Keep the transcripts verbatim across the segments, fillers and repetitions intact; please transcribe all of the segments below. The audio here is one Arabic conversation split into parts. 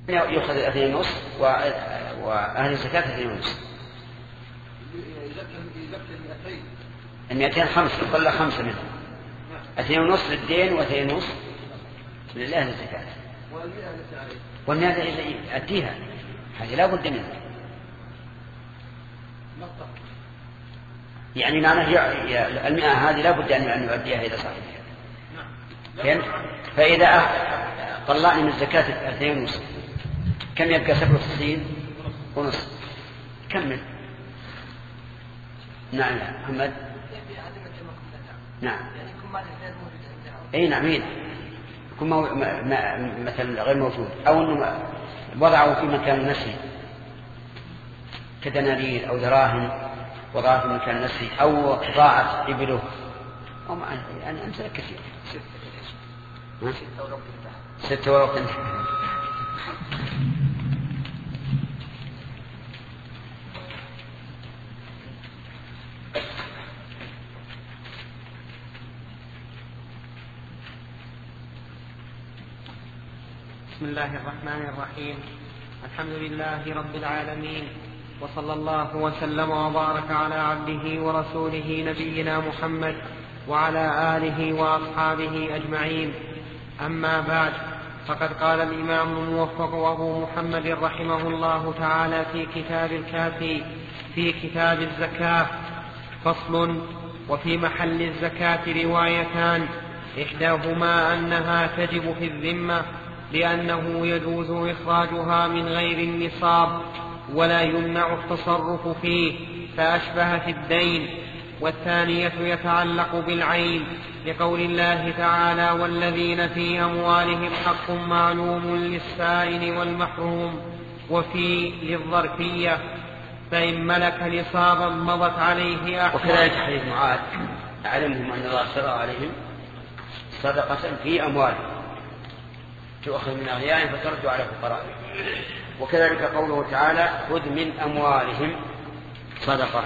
يأخذ اثنين ونصف وأهل الزكاة اثنين ونصف. المئتين خمسة يطلع خمسة منهم، اثنين ونصف للدين واثنين ونصف لله الزكاة. والمئة اللي أديها هذه لا بد منها، يعني معناه المئة هذه لا بد أن يؤديها إلى صاحبها. فهمت؟ فإذا طلعني من الزكاة اثنين ونصف كم يبقى؟ سبعة وتسعين ونصف. كمل. نعم يا محمد. نعم. اي نعم يكون مو... ما... ما... مثلا غير موجود او انه وضعه في مكان نسي كدنانير او دراهم وضعه في مكان نسي او ضاعت ابله او ما... يعني امثله كثيره. ستة ورقم. بسم الله الرحمن الرحيم. الحمد لله رب العالمين، وصلى الله وسلم وبارك على عبده ورسوله نبينا محمد وعلى آله وأصحابه أجمعين. أما بعد، فقد قال الإمام الموفق أبو محمد رحمه الله تعالى في كتاب الكافي في كتاب الزكاة: فصل. وفي محل الزكاة روايتان، إحداهما أنها تجب في الذمة لأنه يجوز إخراجها من غير النصاب ولا يمنع التصرف فيه فأشبه في الدين، والثانية يتعلق بالعين لقول الله تعالى: والذين في أموالهم حق معلوم للسائل والمحروم، وفي للظرفية، فإن ملك نصابا مضت عليه أحوال. وكذلك حديث معاذ: أعلمهم أن الله اشترى عليهم صدقة في أموالهم تؤخذ من أغنيائهم فترد على الفقراء. وكذلك قوله تعالى: خذ من أموالهم صدقة.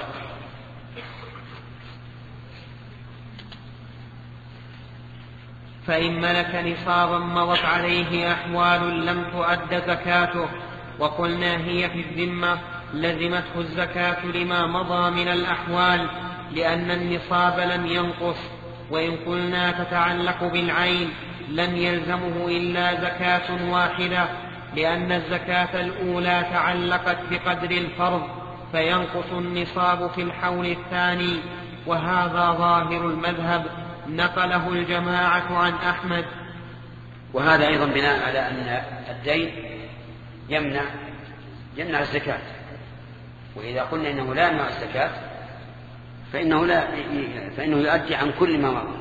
فإن ملك نصابا مضت عليه أحوال لم تؤد زكاته، وقلنا هي في الذمة لزمته الزكاة لما مضى من الأحوال لأن النصاب لم ينقص. وإن قلنا تتعلق بالعين لم يلزمه إلا زكاة واحدة، لأن الزكاة الأولى تعلقت بقدر الفرض فينقص النصاب في الحول الثاني، وهذا ظاهر المذهب نقله الجماعة عن أحمد. وهذا أيضا بناء على أن الدين يمنع يمنع الزكاة، وإذا قلنا إنه لا يمنع الزكاة فإنه, لا فإنه يؤدي عن كل ما مضى.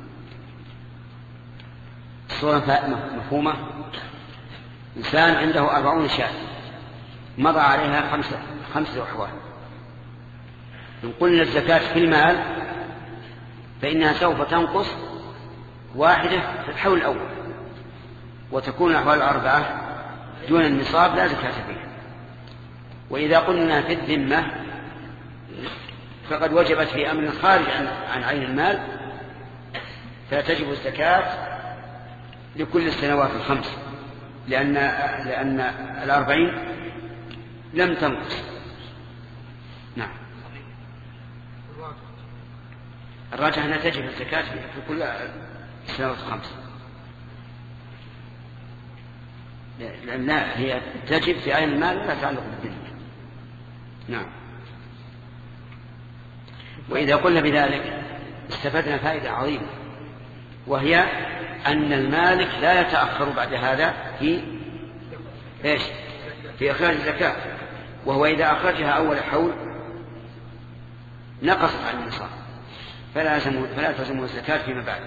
الصورة مفهومة. إنسان عنده أربعون شاة مضى عليها خمسة, خمسة أحوال، إن قلنا الزكاة في المال فإنها سوف تنقص واحدة في الحول الأول، وتكون الأحوال الأربعة دون النصاب لا زكاة فيها. وإذا قلنا في الذمة فقد وجبت في أمر خارج عن عين المال، فتجب الزكاة لكل السنوات الخمس، لأن, لأن الأربعين لم تنقص. نعم. الراجح أنها تجب الزكاة في كل السنوات الخمس، لأن هي تجب في عين المال لا تعلق بالدين. نعم. وإذا قلنا بذلك استفدنا فائدة عظيمة، وهي أن المالك لا يتأخر بعد هذا في إيش؟ في إخراج الزكاة، وهو إذا أخرجها أول حول نقصت عن النصاب فلا فلا تلزمه الزكاة فيما بعد.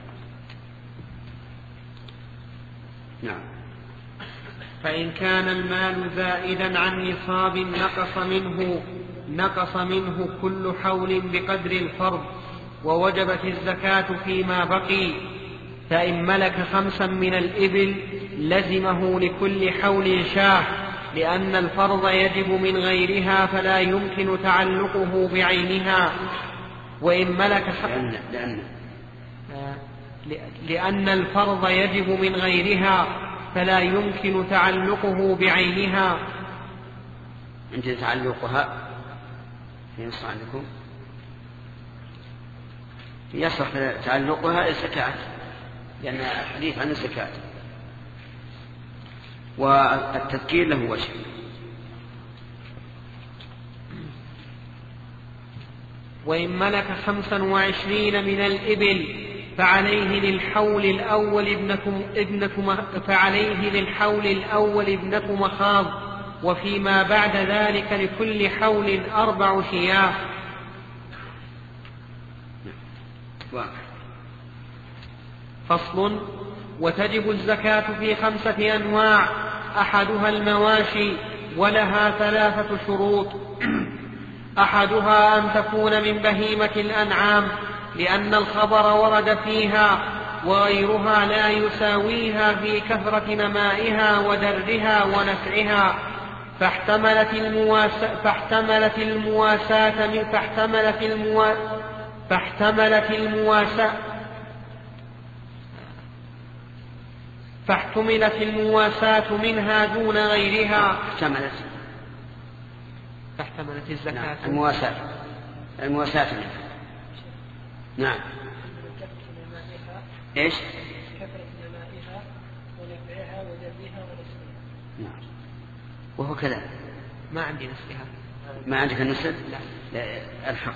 نعم. فإن كان المال زائدا عن نصاب نقص منه نقص منه كل حول بقدر الفرض، ووجبت الزكاة فيما بقي. فإن ملك خمسا من الإبل لزمه لكل حول شاة، لأن الفرض يجب من غيرها فلا يمكن تعلقه بعينها. وإن ملك لأن, لأن. لأن الفرض يجب من غيرها فلا يمكن تعلقه بعينها. عند تعلقها في نص عندكم يصح تعلقها الزكاة، لأن الحديث عن الزكاة، والتذكير له وجه. وإن ملك خمسا وعشرين من الإبل فعليه للحول الأول ابنة, ابنة فعليه للحول الأول ابنة مخاض، وفيما بعد ذلك لكل حول أربع شياه. فصل. وتجب الزكاة في خمسة أنواع، أحدها المواشي، ولها ثلاثة شروط. أحدها أن تكون من بهيمة الأنعام، لأن الخبر ورد فيها، وغيرها لا يساويها في كثرة نمائها ودرها ونفعها، فاحتملت المواساة فاحتملت المواساة من فاحتملت الموا فاحتملت المواساة فاحتملت المواساة منها دون غيرها. احتملت فاحتملت الزكاة نعم. المواساة المواساة منها. نعم. ايش؟ كثرة نمائها ونفعها ودرها ونسلها. نعم. وهو كذا. ما عندي نسلها. ما عندك النسل؟ لا. لا الحق.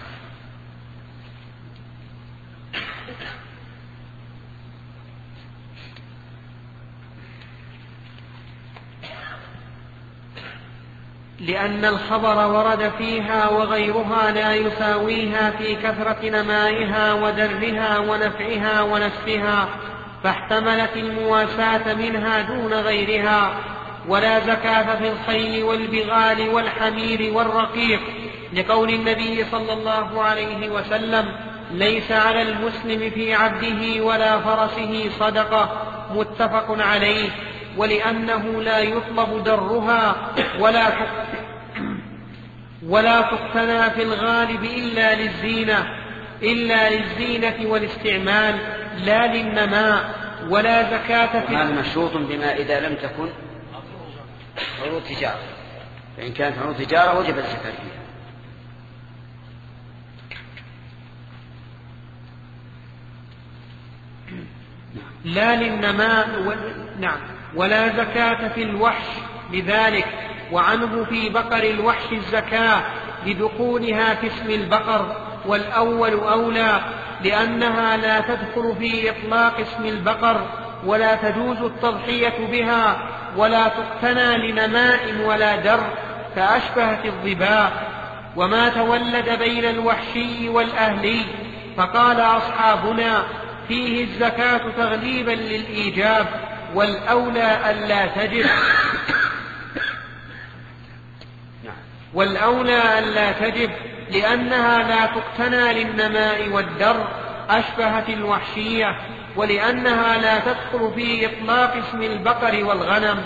لأن الخبر ورد فيها، وغيرها لا يساويها في كثرة نمائها ودرها ونفعها ونسفها، فاحتملت المواساة منها دون غيرها. ولا زكاة في الخيل والبغال والحمير والرقيق، لقول النبي صلى الله عليه وسلم: ليس على المسلم في عبده ولا فرسه صدقة، متفق عليه. ولأنه لا يطلب درها ولا ولا تقتنى في الغالب إلا للزينة إلا للزينة والاستعمال، لا للنماء. ولا زكاة في هذا مشروط بما إذا لم تكن عروض تجارة، فإن كانت عروض تجارة وجب الزكاة فيها. لا للنماء و... نعم. ولا زكاة في الوحش لذلك، وعنه في بقر الوحش الزكاة لدخولها في اسم البقر، والأول أولى، لأنها لا تدخل في إطلاق اسم البقر، ولا تجوز التضحية بها، ولا تقتنى لنماء ولا در، فأشبهت الظباء. وما تولد بين الوحشي والأهلي، فقال أصحابنا: فيه الزكاة تغليبا للإيجاب، والأولى ألا تجب والأولى ألا تجب لأنها لا تقتنى للنماء والدر، أشبهت الوحشية، ولأنها لا تدخل في إطلاق اسم البقر والغنم.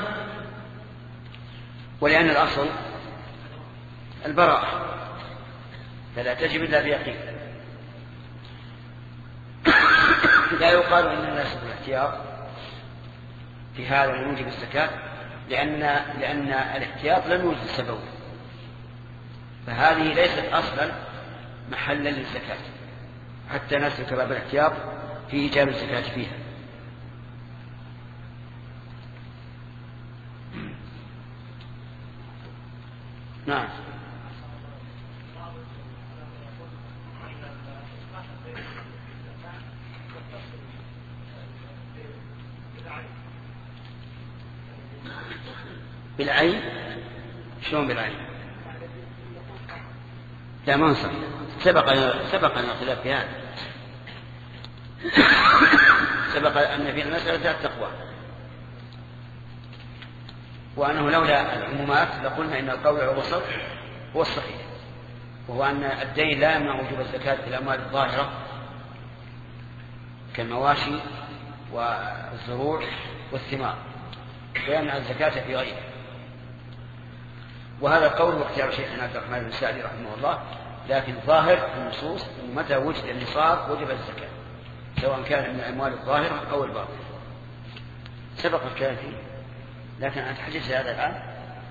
ولأن الأصل البراءة، فلا تجب إلا بيقين. لا يقال إن الناس بالاحتياط في هذا من موجب الزكاة، لأن لأن الاحتياط لم يوجد سبب، فهذه ليست أصلا محلا للزكاة، حتى نسلك باب الاحتياط في إيجاب الزكاة فيها. نعم. بالعين؟ شلون بالعين؟ لا ما نصح. سبق سبق أن الخلاف في هذا، سبق أن في المسألة التقوى، وأنه لولا العمومات لقلنا إن القول والوسط هو الصحيح، وهو أن الدين لا يمنع وجوب الزكاة في الأموال الظاهرة كالمواشي والزروع والثمار، ويمنع الزكاة في غيره. وهذا القول هو اختيار شيخنا عبد الرحمن بن سعدي رحمه الله، لكن ظاهر في النصوص أن متى وجد النصاب وجب الزكاة، سواء كان من الأموال الظاهرة أو الباطنة. سبق الكلام فيه. لكن أنت حجزت هذا الآن؟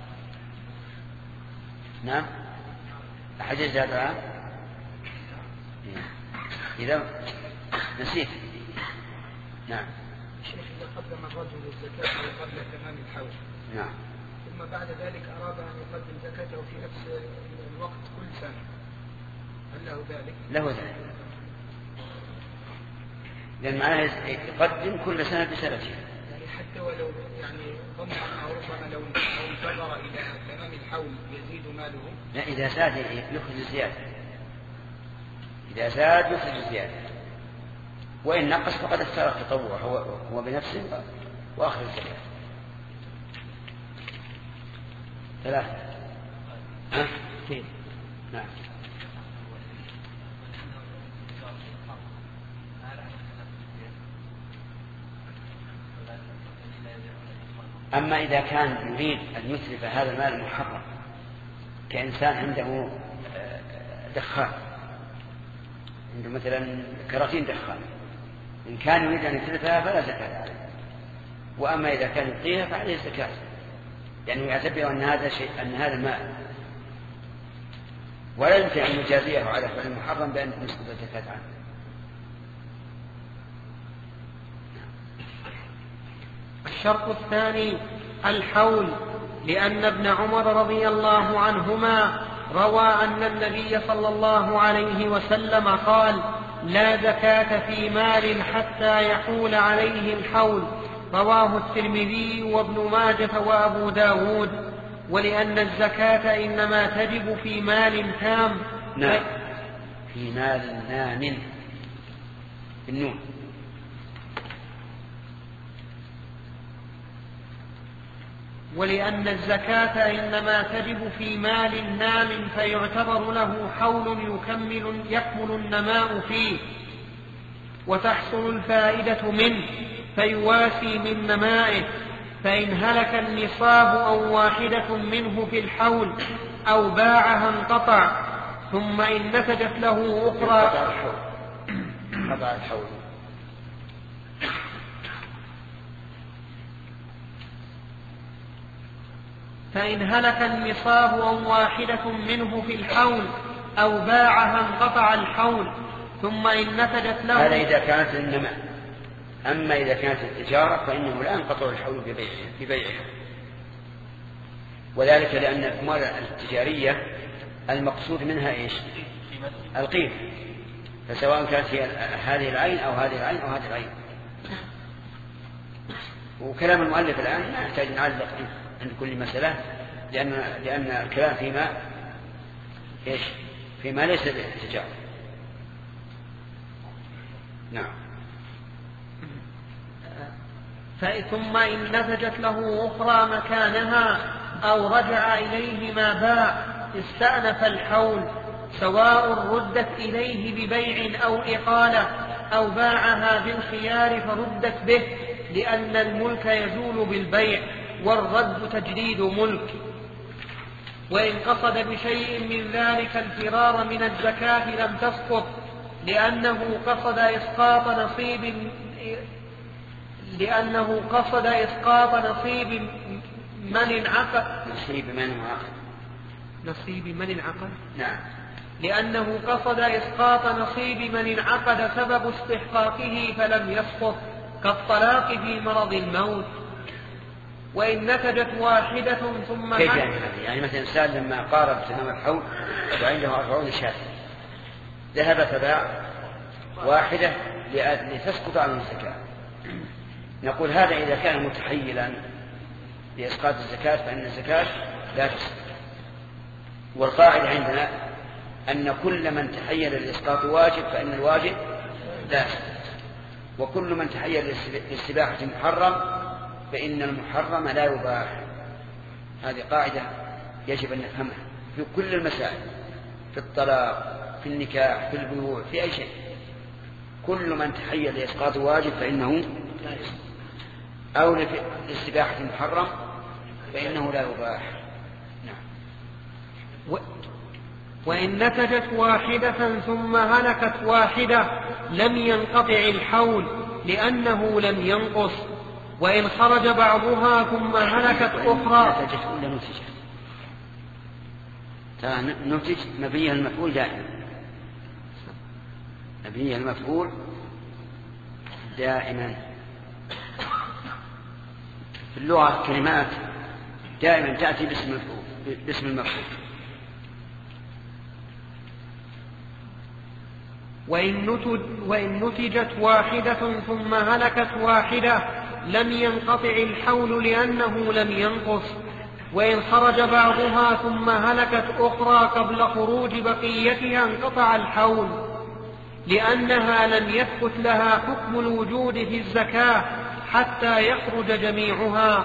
نعم حجزت هذا الآن؟ إذا نسيت. نعم. شيخ إذا قدم الرجل الزكاة قبل تمام الحول نعم ثم بعد ذلك أراد أن يقدم زكاته في نفس الوقت كل سنة هل له ذلك؟ له ذلك، لأن معناه يقدم كل سنة بسنتها. يعني حتى ولو يعني ظن أنه ربما لو انتظر إلى تمام الحول يزيد ماله؟ لا، إذا زاد يخرج الزيادة، إذا زاد يخرج الزيادة، وإن نقص فقد اختار التطوع هو, هو بنفسه وآخر الزكاة. ثلاثة. ها؟ كيف؟ نعم. أما إذا كان يريد أن يتلف هذا المال المحرم كإنسان عنده دخان، عنده مثلا كراتين دخان، إن كان يريد أن يتلفها فلا زكاة عليه، وأما إذا كان يبقيها فعليه الزكاة، لأنه يعني يعتبر أن هذا شيء، أن هذا المال ولا يمكن أن يجازيه على فعل المحرم بأن تسقط الزكاة عنه. الشرط الثاني الحول، لأن ابن عمر رضي الله عنهما روى أن النبي صلى الله عليه وسلم قال: لا زكاة في مال حتى يحول عليه الحول. رواه الترمذي وابن ماجه وأبو داود. ولأن الزكاة إنما تجب في مال تام. نعم، في مال نام بالنون. ولأن الزكاة إنما تجب في مال نام فيعتبر له حول يكمل, يكمل النماء فيه وتحصل الفائدة منه فيواسي من نمائه. فإن هلك النصاب أو واحدة منه في الحول أو باعها انقطع، ثم إن نتجت له أخرى انقطع الحول. فإن هلك النصاب أو واحدة منه في الحول أو باعها انقطع الحول، ثم إن نتجت له. هذا إذا كانت النماء. أما إذا كانت التجارة فإنه لا ينقطع الحول ببيعها، وذلك لأن الأموال التجارية المقصود منها إيش؟ القيمة، فسواء كانت هي هذه العين أو هذه العين أو هذه العين. وكلام المؤلف الآن لا يحتاج نعلق عند كل مسألة، لأن لأن الكلام فيما إيش؟ فيما ليس بالتجارة. نعم. ثم إن نتجت له أخرى مكانها أو رجع إليه ما باع استأنف الحول، سواء ردت إليه ببيع أو إقالة أو باعها بالخيار فردت به، لأن الملك يزول بالبيع والرد تجديد ملك. وإن قصد بشيء من ذلك الفرار من الزكاة لم تسقط، لأنه قصد إسقاط نصيب لأنه قصد إسقاط نصيب من انعقد نصيب من انعقد نصيب من انعقد نعم لأنه قصد إسقاط نصيب من انعقد سبب استحقاقه فلم يسقط، كالطلاق في مرض الموت. وإن نتجت واحدة ثم كيف يعني؟ يعني مثلا إنسان لما قارب تمام الحول وعنده أربعون شاة ذهب فباع واحدة لتسقط عنه الزكاة، نقول هذا إذا كان متحيلا لإسقاط الزكاة فإن الزكاة لا تسقط. والقاعدة عندنا أن كل من تحيل لإسقاط واجب فإن الواجب لا يسقط، وكل من تحيل لاستباحة محرم فإن المحرم لا يباح. هذه قاعدة يجب أن نفهمها في كل المسائل، في الطلاق، في النكاح، في البيوع، في أي شيء. كل من تحيل لإسقاط واجب فإنه لا يسقط، أو لاستباحة محرم فإنه لا يباح. نعم. و... وإن نتجت واحدة ثم هلكت واحدة لم ينقطع الحول، لأنه لم ينقص. وإن خرج بعضها ثم هلكت أخرى. نتجت ولا نتجت؟ ترى نتج مبنيها المفعول دائما، مبنيها المفعول دائما. في اللغة كلمات دائما تأتي باسم المفعول باسم المفعول. وإن نتجت واحدة ثم هلكت واحدة لم ينقطع الحول لأنه لم ينقص. وإن خرج بعضها ثم هلكت أخرى قبل خروج بقيتها انقطع الحول لأنها لم يثبت لها حكم الوجود في الزكاة حتى يخرج جميعها.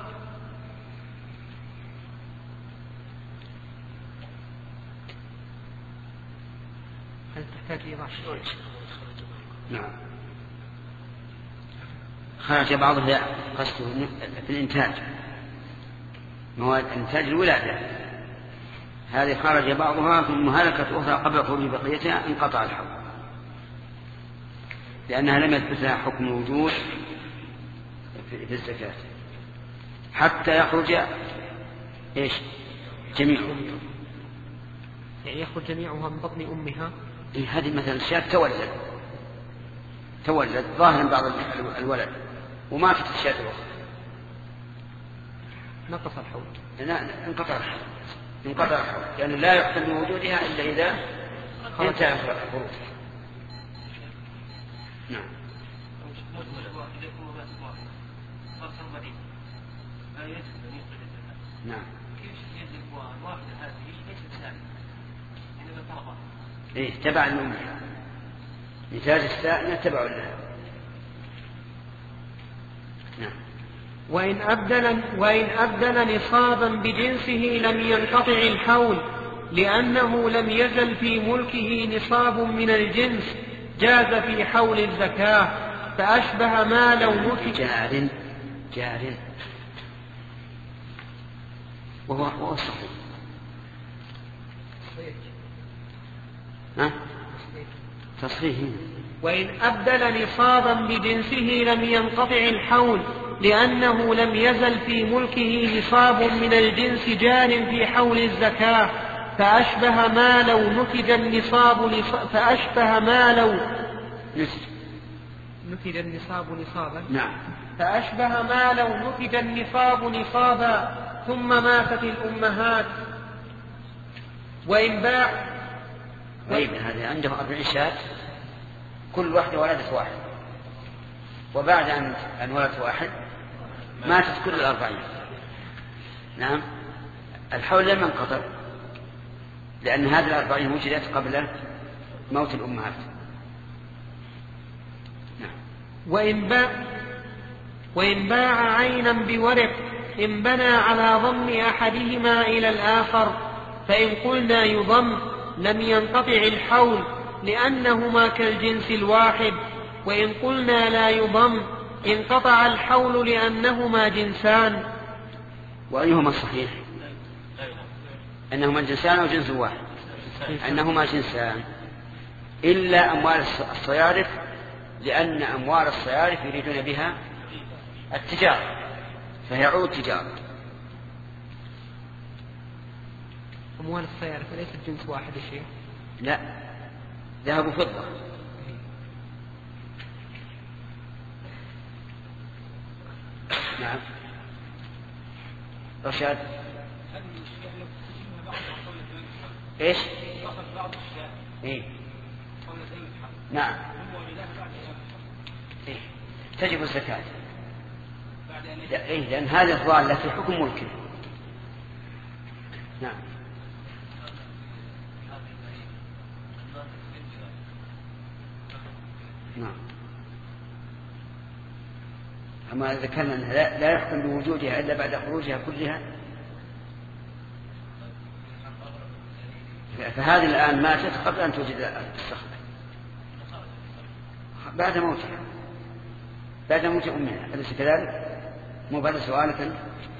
هل تحتاج إيضاح؟ نعم. خرج بعضها قصده في الإنتاج، مواد إنتاج الولادة، هذه خرج بعضها ثم هلكت أخرى قبل خروج بقيتها انقطع الحول لأنها لم يثبت لها حكم الوجود في الزكاة حتى يخرج إيش جميعها، يعني يخرج جميعها من بطن أمها. هذه مثلا الشاة تولد تولد ظاهرا بعض الولد وماتت الشاة الأخرى نقص الحول. لا انقطع الحول انقطع الحول لأنه لا يحتمل وجودها إلا إذا انتهى الخروج. نعم. نعم. إيه تبع الأمها، نتاج السائل تبع لها. نعم. وإن أبدل, وإن أبدل نصابا بجنسه لم ينقطع الحول لأنه لم يزل في ملكه نصاب من الجنس جاز في حول الزكاة فأشبه ما لو نتج جار جار وهو هو الصحيح. ها؟ تصحيح. وإن أبدل نصابا بجنسه لم ينقطع الحول لأنه لم يزل في ملكه نصاب من الجنس جار في حول الزكاة فأشبه ما لو نتج النصاب فأشبه ما لو نتج النصاب نصابا. نعم. فأشبه ما لو نتج النصاب نصابا ثم ماتت الأمهات. وإن باع طيب هذا عنده أربع شاة كل واحدة ولدت واحد، وبعد أن ولدت واحد ماتت كل الأربعين. نعم. الحول لم ينقطع لأن هذه الأربعين وجدت قبل موت الأمهات. نعم. وإن باع وإن باع عينا بورق إن بنى على ضم أحدهما إلى الآخر فإن قلنا يضم لم ينقطع الحول لأنهما كالجنس الواحد، وإن قلنا لا يضم انقطع الحول لأنهما جنسان. وأيهما الصحيح؟ أنهما جنسان أو جنس واحد؟ أنهما جنسان إلا أموال الصيارف لأن أموال الصيارف يريدون بها التجارة فهي عود تجارة. أموال الصيارف ليست جنس واحد شيء؟ لا، ذهب وفضة. نعم. رشاد ايش؟ إيه؟ نعم. إيه؟ تجب الزكاة. إيه؟ لأن هذه الضالة في حكم ملكه. نعم. نعم. أما ذكرنا أنها لا يحكم بوجودها إلا بعد خروجها كلها، فهذه الآن ماتت قبل أن توجد الصخرة بعد موتها بعد موت أمها، أليس كذلك؟ مو بعد سؤالك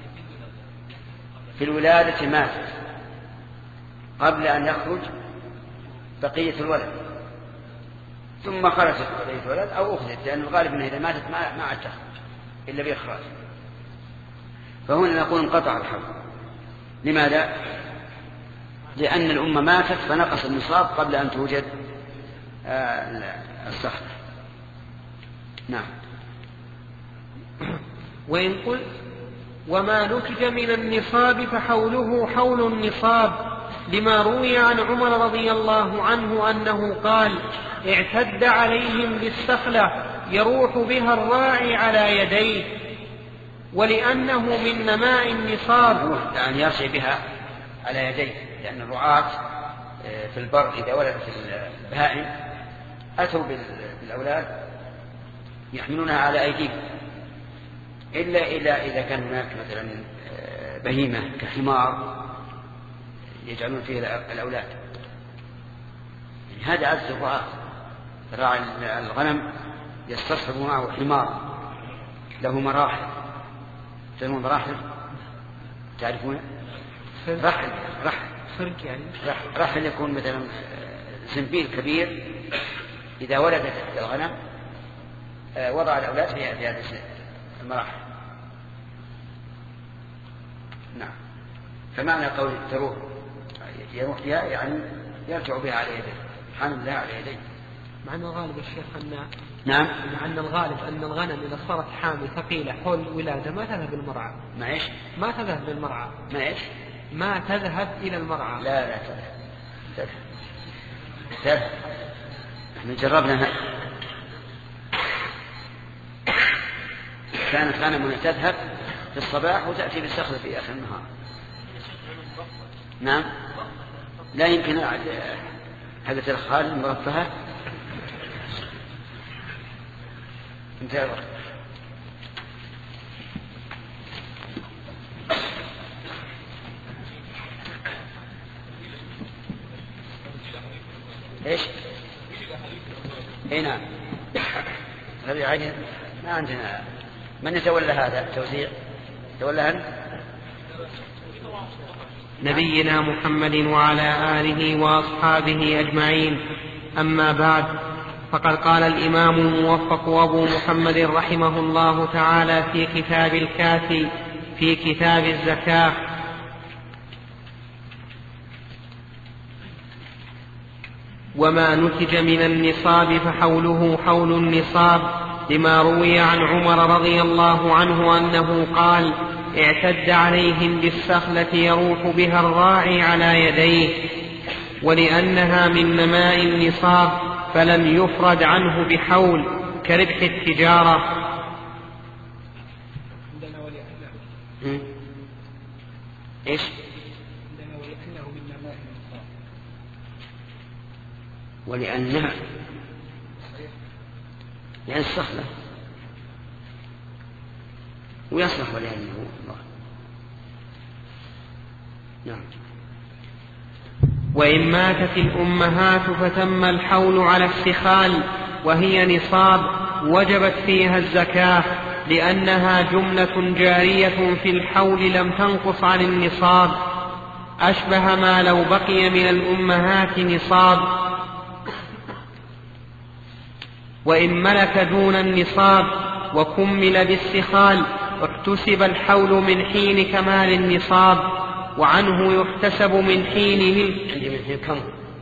في الولادة ماتت قبل أن يخرج بقية الولد ثم خرجت بقية الولد أو أخذت، لأن الغالب أنها إذا ماتت ما عاد تخرج. إلا بإخراج. فهنا نقول انقطع الحول. لماذا؟ لأن الأمة ماتت فنقص النصاب قبل أن توجد الصخرة. نعم. وإن قلت وما نتج من النصاب فحوله حول النصاب، لما روي عن عمر رضي الله عنه أنه قال: اعتد عليهم بالسخلة يروح بها الراعي على يديه، ولأنه من نماء النصاب، يعني يرشي بها على يديه، لأن الرعاة في البر إذا ولدت البهائم أتوا بالأولاد يحملونها على أيديهم، إلا إلا إذا كان هناك مثلا بهيمة كحمار يجعلون فيه الأولاد. يعني هذا عز الرعاة. راعي الغنم يستصحب معه حمار له مراحل. تعرفون مراحل؟ تعرفون؟ رحل رحل فرق يعني رحل, رحل يكون مثلا زنبيل كبير إذا ولدت الغنم وضع الأولاد في هذه المراحل. نعم. فمعنى قول تروح يروح بها يعني يرجع بها على يديه، حامل لها على يديه. مع أن الغالب الشيخ أن نعم مع أن الغالب أن الغنم إذا صارت حامل ثقيلة حول ولادة ما تذهب للمرعى. ما إيش؟ ما تذهب للمرعى. ما إيش؟ ما تذهب إلى المرعى. لا لا تذهب تذهب تذهب. نحن جربنا هذا. كانت غنمنا تذهب في الصباح وتأتي بالصخرة في آخر النهار. نعم. لا يمكن حدث الخال المرفهة. انتهى الوقت. ايش؟ اي نعم. ربيع عين ما عندنا. من يتولى هذا التوزيع؟ تولى أنت؟ نبينا محمد وعلى آله وأصحابه أجمعين. أما بعد، فقد قال الإمام الموفق أبو محمد رحمه الله تعالى في كتاب الكافي في كتاب الزكاة: وما نتج من النصاب فحوله حول النصاب، لما روي عن عمر رضي الله عنه أنه قال: اعتد عليهم بالسخلة يروح بها الراعي على يديه، ولأنها من نماء النصاب فلم يفرد عنه بحول كربح التجارة. إيش؟ ولأنه من نماء النصاب. ولأنها يعني السخلة ويصلح ولأنه الله. نعم. وإن ماتت الأمهات فتم الحول على السخال وهي نصاب وجبت فيها الزكاة، لأنها جملة جارية في الحول لم تنقص عن النصاب، أشبه ما لو بقي من الأمهات نصاب. وإن ملك دون النصاب وكمل بالسخال واكتسب الحول من حين كمال النصاب، وعنه يحتسب من حين ملك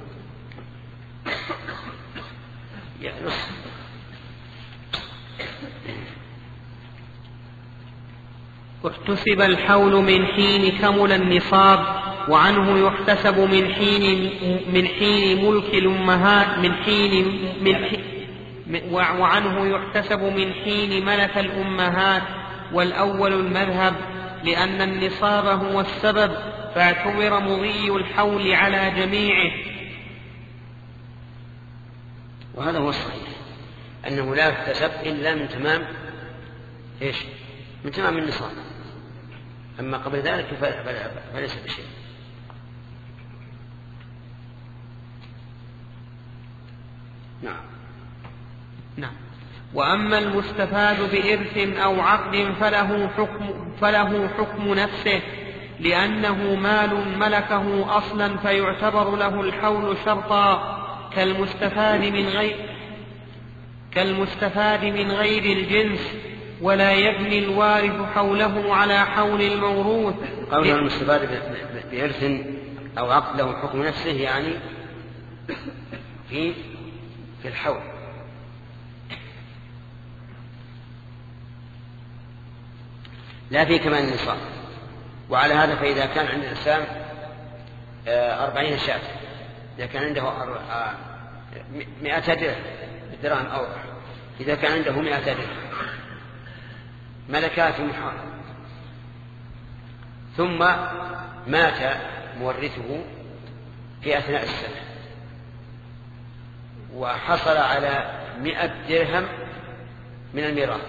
واكتسب الحول من حين كمل النصاب، وعنه يحتسب من حين من حين ملك الأمهات من حين من حين وعنه يحتسب من حين ملك الأمهات. والأول المذهب، لأن النصاب هو السبب فاعتبر مضي الحول على جميعه. وهذا هو الصحيح، أنه لا يحتسب إلا من تمام إيش؟ من تمام النصاب، أما قبل ذلك فليس بشيء. نعم. نعم. وأما المستفاد بإرث أو عقد فله حكم, فله حكم نفسه، لأنه مال ملكه أصلا فيعتبر له الحول شرطا، كالمستفاد من غير كالمستفاد من غير الجنس، ولا يبني الوارث حوله على حول الموروث. قوله المستفاد بإرث أو عقد له حكم نفسه يعني في في الحول. لا في كمان النصاب. وعلى هذا فإذا كان عند الإنسان أربعين شاة، إذا كان عنده مئة درهم أو إذا كان عنده مئة درهم ملكها في محرم، ثم مات مورثه في أثناء السنة وحصل على مئة درهم من الميراث،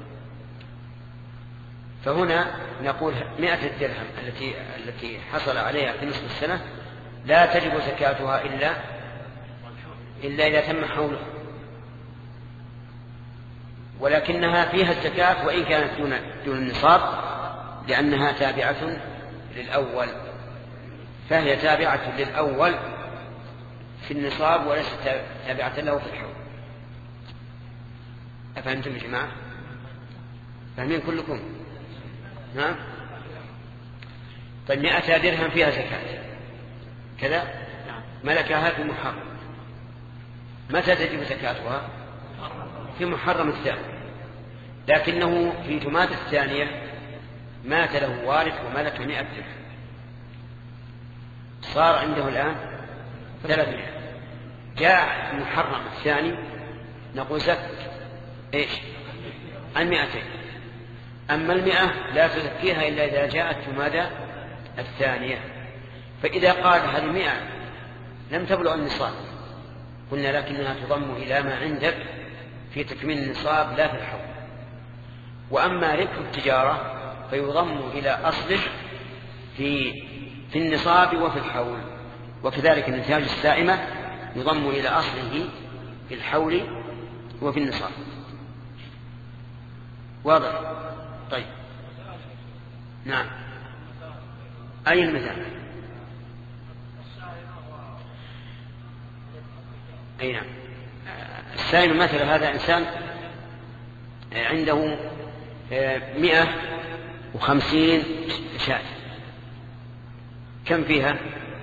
فهنا نقول مئة الدرهم التي التي حصل عليها في نصف السنة لا تجب زكاتها إلا إلا إذا تم حوله، ولكنها فيها الزكاة وإن كانت دون دون النصاب، لأنها تابعة للأول، فهي تابعة للأول في النصاب وليست تابعة له في الحول. أفهمتم يا جماعة؟ فاهمين كلكم؟ نعم. طيب مئة درهم فيها زكاة كذا ملكها في محرم، متى تجب زكاتها؟ في محرم الثاني، لكنه في جماد الثانية مات له وارث وملك مئة درهم، صار عنده الآن ثلاثمائة. جاء المحرم الثاني نقول زك إيش؟ المئتين. أما المئة لا تزكيها إلا إذا جاءت جمادى الثانية. فإذا قال هذه مئة لم تبلغ النصاب قلنا لكنها تضم إلى ما عندك في تكميل النصاب لا في الحول. وأما ربح التجارة فيضم إلى أصله في في النصاب وفي الحول، وكذلك النتاج السائمة يضم إلى أصله في الحول وفي النصاب. واضح؟ طيب نعم. أي المثال؟ أي نعم. السائل مثل هذا إنسان عنده مئة وخمسين شاة، كم فيها؟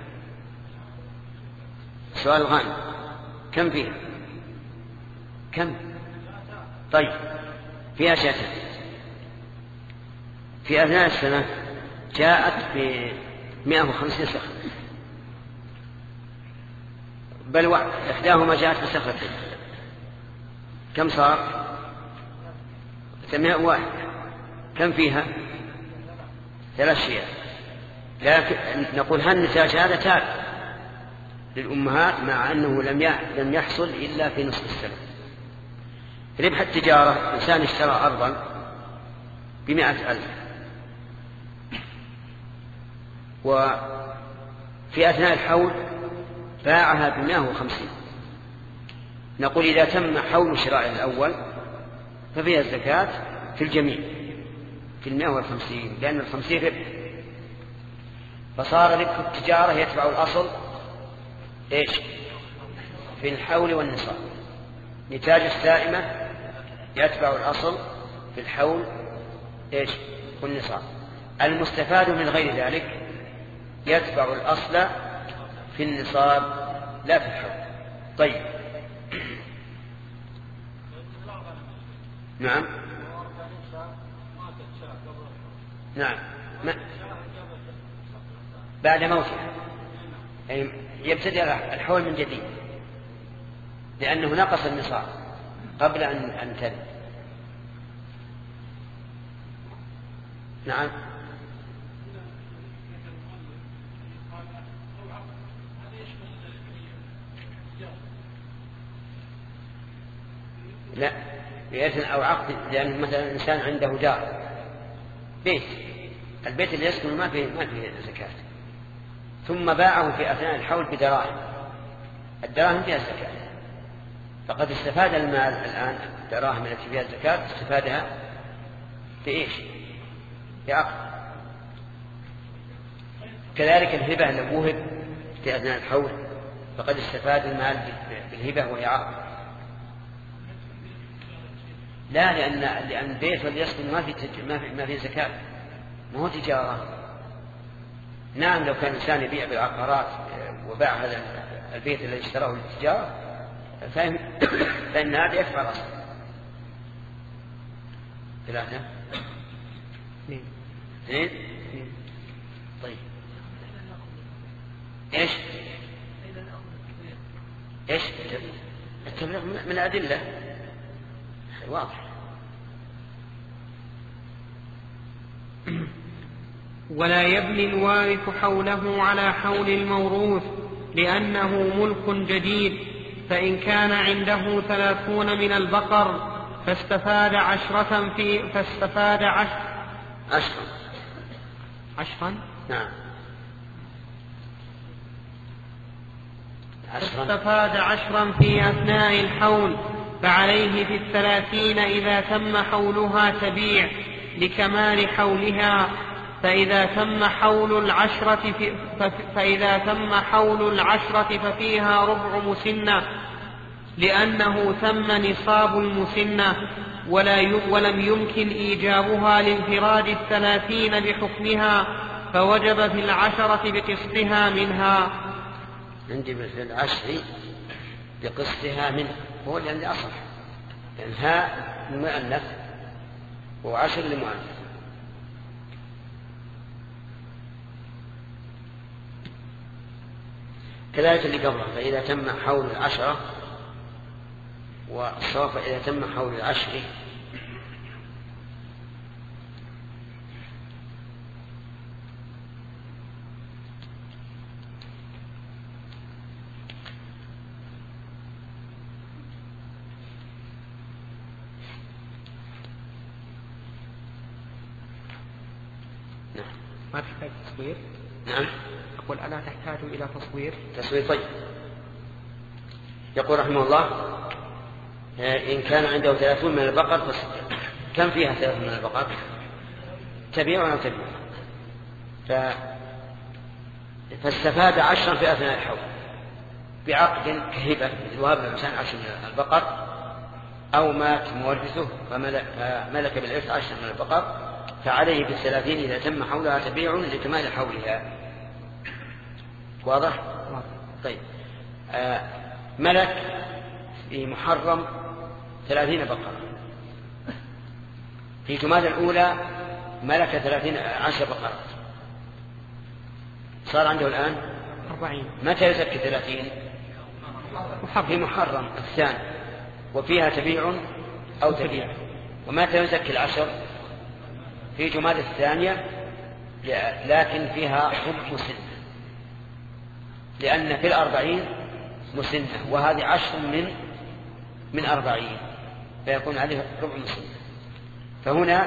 سؤال غانم، كم فيها؟ كم؟ طيب فيها شاتان. في أثناء السنة جاءت بمئة وخمسين صخرة، بل إحداهما جاءت بصخرتين، كم صار؟ ثمانمائة وواحد. كم فيها؟ ثلاث شيئات. لكن نقول هل النتاج هذا تابع للأمهات مع أنه لم يحصل إلا في نصف السنة. ربح التجارة إنسان اشترى أرضا بمئة ألف وفي أثناء الحول باعها بمئة وخمسين، نقول إذا تم حول شراء الأول ففيها الزكاة في الجميع في المئة وخمسين، لأن الخمسين ربح، فصار ربح التجارة يتبع الأصل إيش؟ في الحول والنصاب. نتاج السائمة يتبع الأصل في الحول إيش؟ والنصاب. المستفاد من غير ذلك يتبع الأصل في النصاب لا في الحول. طيب نعم نعم ما. بعد موتها يعني يبتدئ الحول من جديد، لأنه نقص النصاب قبل أن أن تلد. نعم لا بإذن أو عقد، لأن مثلا الإنسان عنده دار بيت، البيت اللي يسكن ما فيه ما فيه زكاة، ثم باعه في أثناء الحول بدراهم، الدراهم فيها الزكاة، فقد استفاد المال الآن الدراهم التي فيها الزكاة استفادها بإيش؟ بعقد. كذلك الهبة لو وهب في أثناء الحول فقد استفاد المال بالهبة وهي عقد. لا، لأن لأن البيت واليسكن ما في ما في ما في زكاة، ما هو تجارة. نعم لو كان الإنسان يبيع بالعقارات وباع هذا البيت الذي اشتراه للتجارة فإن, فإن هذا يكفر أصلا. ثلاثة اثنين اثنين طيب ايش ايش التبليغ من الأدلة واضح. ولا يبني الوارث حوله على حول الموروث لأنه ملك جديد، فإن كان عنده ثلاثون من البقر فاستفاد عشرة في فاستفاد عشر عشرا عشرا نعم عشرا فاستفاد عشرا في أثناء الحول، فعليه في الثلاثين إذا تم حولها تبيع لكمال حولها. فإذا تم حول العشرة في فإذا تم حول العشرة ففيها ربع مسنة، لأنه تم نصاب المسنة، ولا ولم يمكن إيجابها لانفراد الثلاثين بحكمها، فوجب في العشرة بقسطها منها. عندي في العشر بقسطها منها هو اللي أصح، لأن هاء المؤنث وعشر لمؤنث. كذلك اللي قبله فإذا تم حول العشرة، والصواب إذا تم حول العشر نعم. ما تحتاج تصوير؟ نعم. أقول ألا تحتاج إلى تصوير؟ تصوير طيب. يقول رحمه الله إن كان عنده ثلاثون من البقر كم فيها ثلاثون من البقر؟ تبيع أو تبيع؟ ف... فاستفاد عشرا في أثناء الحول بعقد كهبة وهب الإنسان عشر من البقر، أو مات مورثه فملك, فملك بالإرث عشر من البقر، فعليه بالثلاثين إذا تم حولها تبيع لكمال حولها. واضح؟ طيب آه ملك في محرم ثلاثين بقرة، في جماد الأولى ملك ثلاثين عشر بقرة، صار عنده الآن أربعين. متى يزكي ثلاثين؟ في محرم الثاني وفيها تبيع أو تبيع. ومتى يزكي العشر؟ في جماد الثانية لكن فيها ربع مسنة، لأن في الأربعين مسنة وهذه عشر من من أربعين فيكون عليه ربع مسنة. فهنا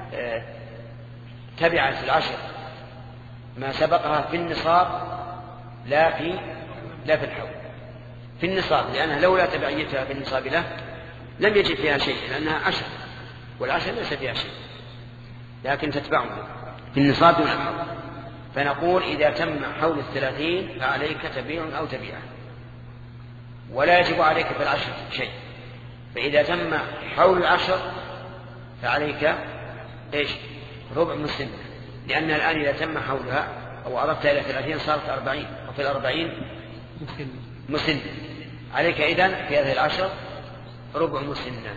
تبعت العشر ما سبقها في النصاب لا في لا في الحول، في النصاب، لأنها لولا تبعيتها في النصاب له لم يجد فيها شيء، لأنها عشر والعشر ليس فيها شيء، لكن تتبعه في النصاب دون الحول. فنقول إذا تم حول الثلاثين فعليك تبيع أو تبيع، ولا يجب عليك في العشر شيء. فإذا تم حول العشر فعليك إيش؟ ربع مسنة، لأن الآن إذا تم حولها أو أردت إلى ثلاثين صارت أربعين، وفي الأربعين مسنة، عليك إذن في هذه العشر ربع مسنة.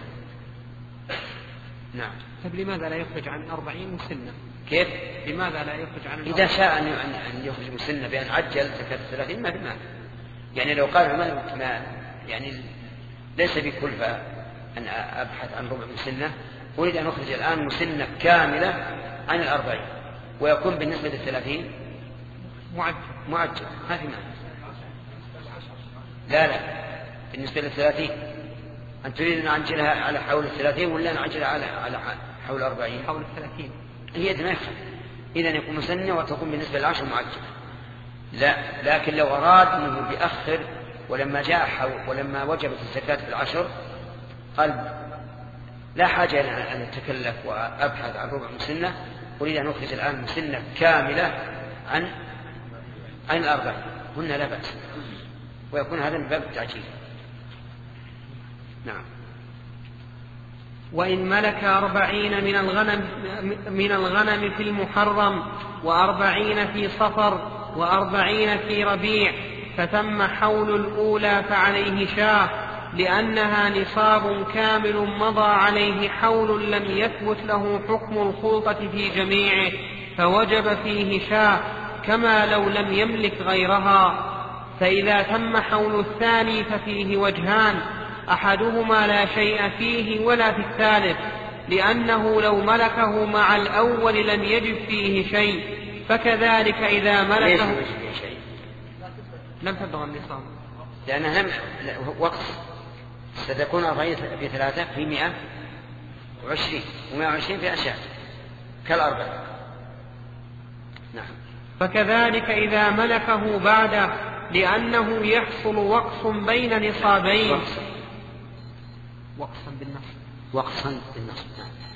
نعم. طيب لماذا لا يخرج عن أربعين مسنة؟ كيف؟ لماذا لا يخرج عن إذا شاء أن يخرج مسنة بأن عجل زكاة الثلاثين ما في مانع. يعني لو قال ما يعني ليس بكلفة أن أبحث عن ربع مسنة، أريد أن أخرج الآن مسنة كاملة عن الأربعين ويكون بالنسبة للثلاثين معجل معجل ما في مانع. لا لا بالنسبة للثلاثين أن تريد أن أعجلها على حول الثلاثين ولا نعجلها على على حول الأربعين؟ حول الثلاثين هي دماغها إذا يكون مسنة وتكون بالنسبة للعشر معجلة. لا، لكن لو أراد أنه بيأخر ولما جاء حول ولما وجبت الزكاة في العشر قال لا حاجة أن أتكلف وأبحث عن ربع مسنة، أريد أن أخرج الآن مسنة كاملة عن عن الأربع، هن لا بأس، ويكون هذا من باب التعجيل. نعم. وإن ملك أربعين من الغنم, من الغنم في المحرم وأربعين في صفر وأربعين في ربيع فتم حول الأولى فعليه شاة لأنها نصاب كامل مضى عليه حول لم يثبت له حكم الخلطة في جميعه فوجب فيه شاة كما لو لم يملك غيرها. فإذا تم حول الثاني ففيه وجهان أحدهما لا شيء فيه ولا في الثالث لأنه لو ملكه مع الأول لم يجب فيه شيء فكذلك إذا ملكه لم تبلغ النصاب لأنها لم وقت ستكون أربعين في ثلاثة في مئة وعشرين ومئة وعشرين في أشياء كالأربعة. نعم. فكذلك إذا ملكه بعده لأنه يحصل وقص بين نصابين وقصا بالنصب وقصا بالنصب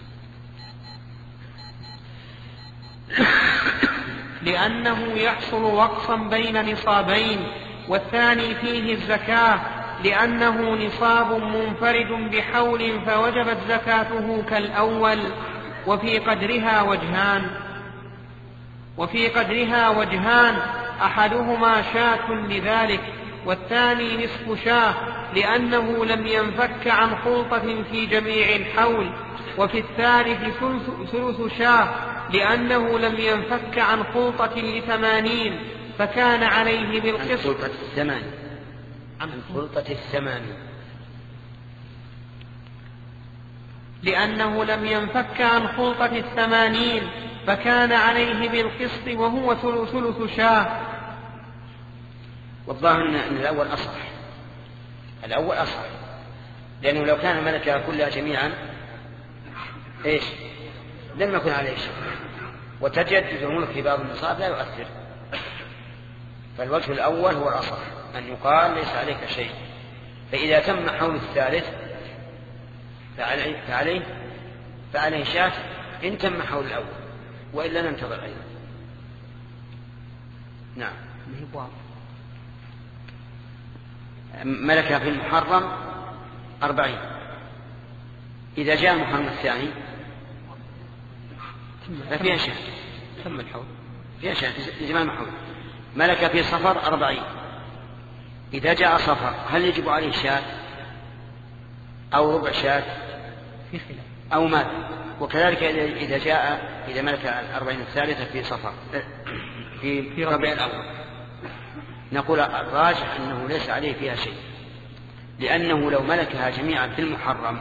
لأنه يحصل وقصا بين نصابين. والثاني فيه الزكاة لأنه نصاب منفرد بحول فوجبت زكاته كالأول وفي قدرها وجهان وفي قدرها وجهان أحدهما شاة لذلك والثاني نصف شاة لأنه لم ينفك عن خلطة في جميع الحول. وفي الثالث ثلث شاة لأنه لم ينفك عن خلطة لثمانين فكان عليه بالقسط عن خلطة الثمانين عن خلطة الثمانين لأنه لم ينفك عن خلطة الثمانين فكان عليه بالقسط وهو ثلث شاة. والظاهر أن الأول أصح الأول أصح لأنه لو كان ملكها كلها جميعا إيش لم يكن عليه شيء وتجدد الملك في بعض النصاب لا يؤثر. فالوجه الأول هو الأصح أن يقال ليس عليك شيء. فإذا تم حول الثالث فعليه فعليه, فعليه شاة إن تم حول الأول وإلا ننتظر أيضا. نعم. ملك في المحرم أربعين إذا جاء المحرم الثاني ففيها شاة تم الحول فيها شاة في زمان المحرم. ملك في صفر أربعين إذا جاء صفر هل يجب عليه شاة أو ربع شاة أو ماذا؟ وكذلك إذا جاء إذا ملك الأربعين الثالثة في صفر في, في ربيع الأول نقول الراجح أنه ليس عليه فيها شيء لأنه لو ملكها جميعا في المحرم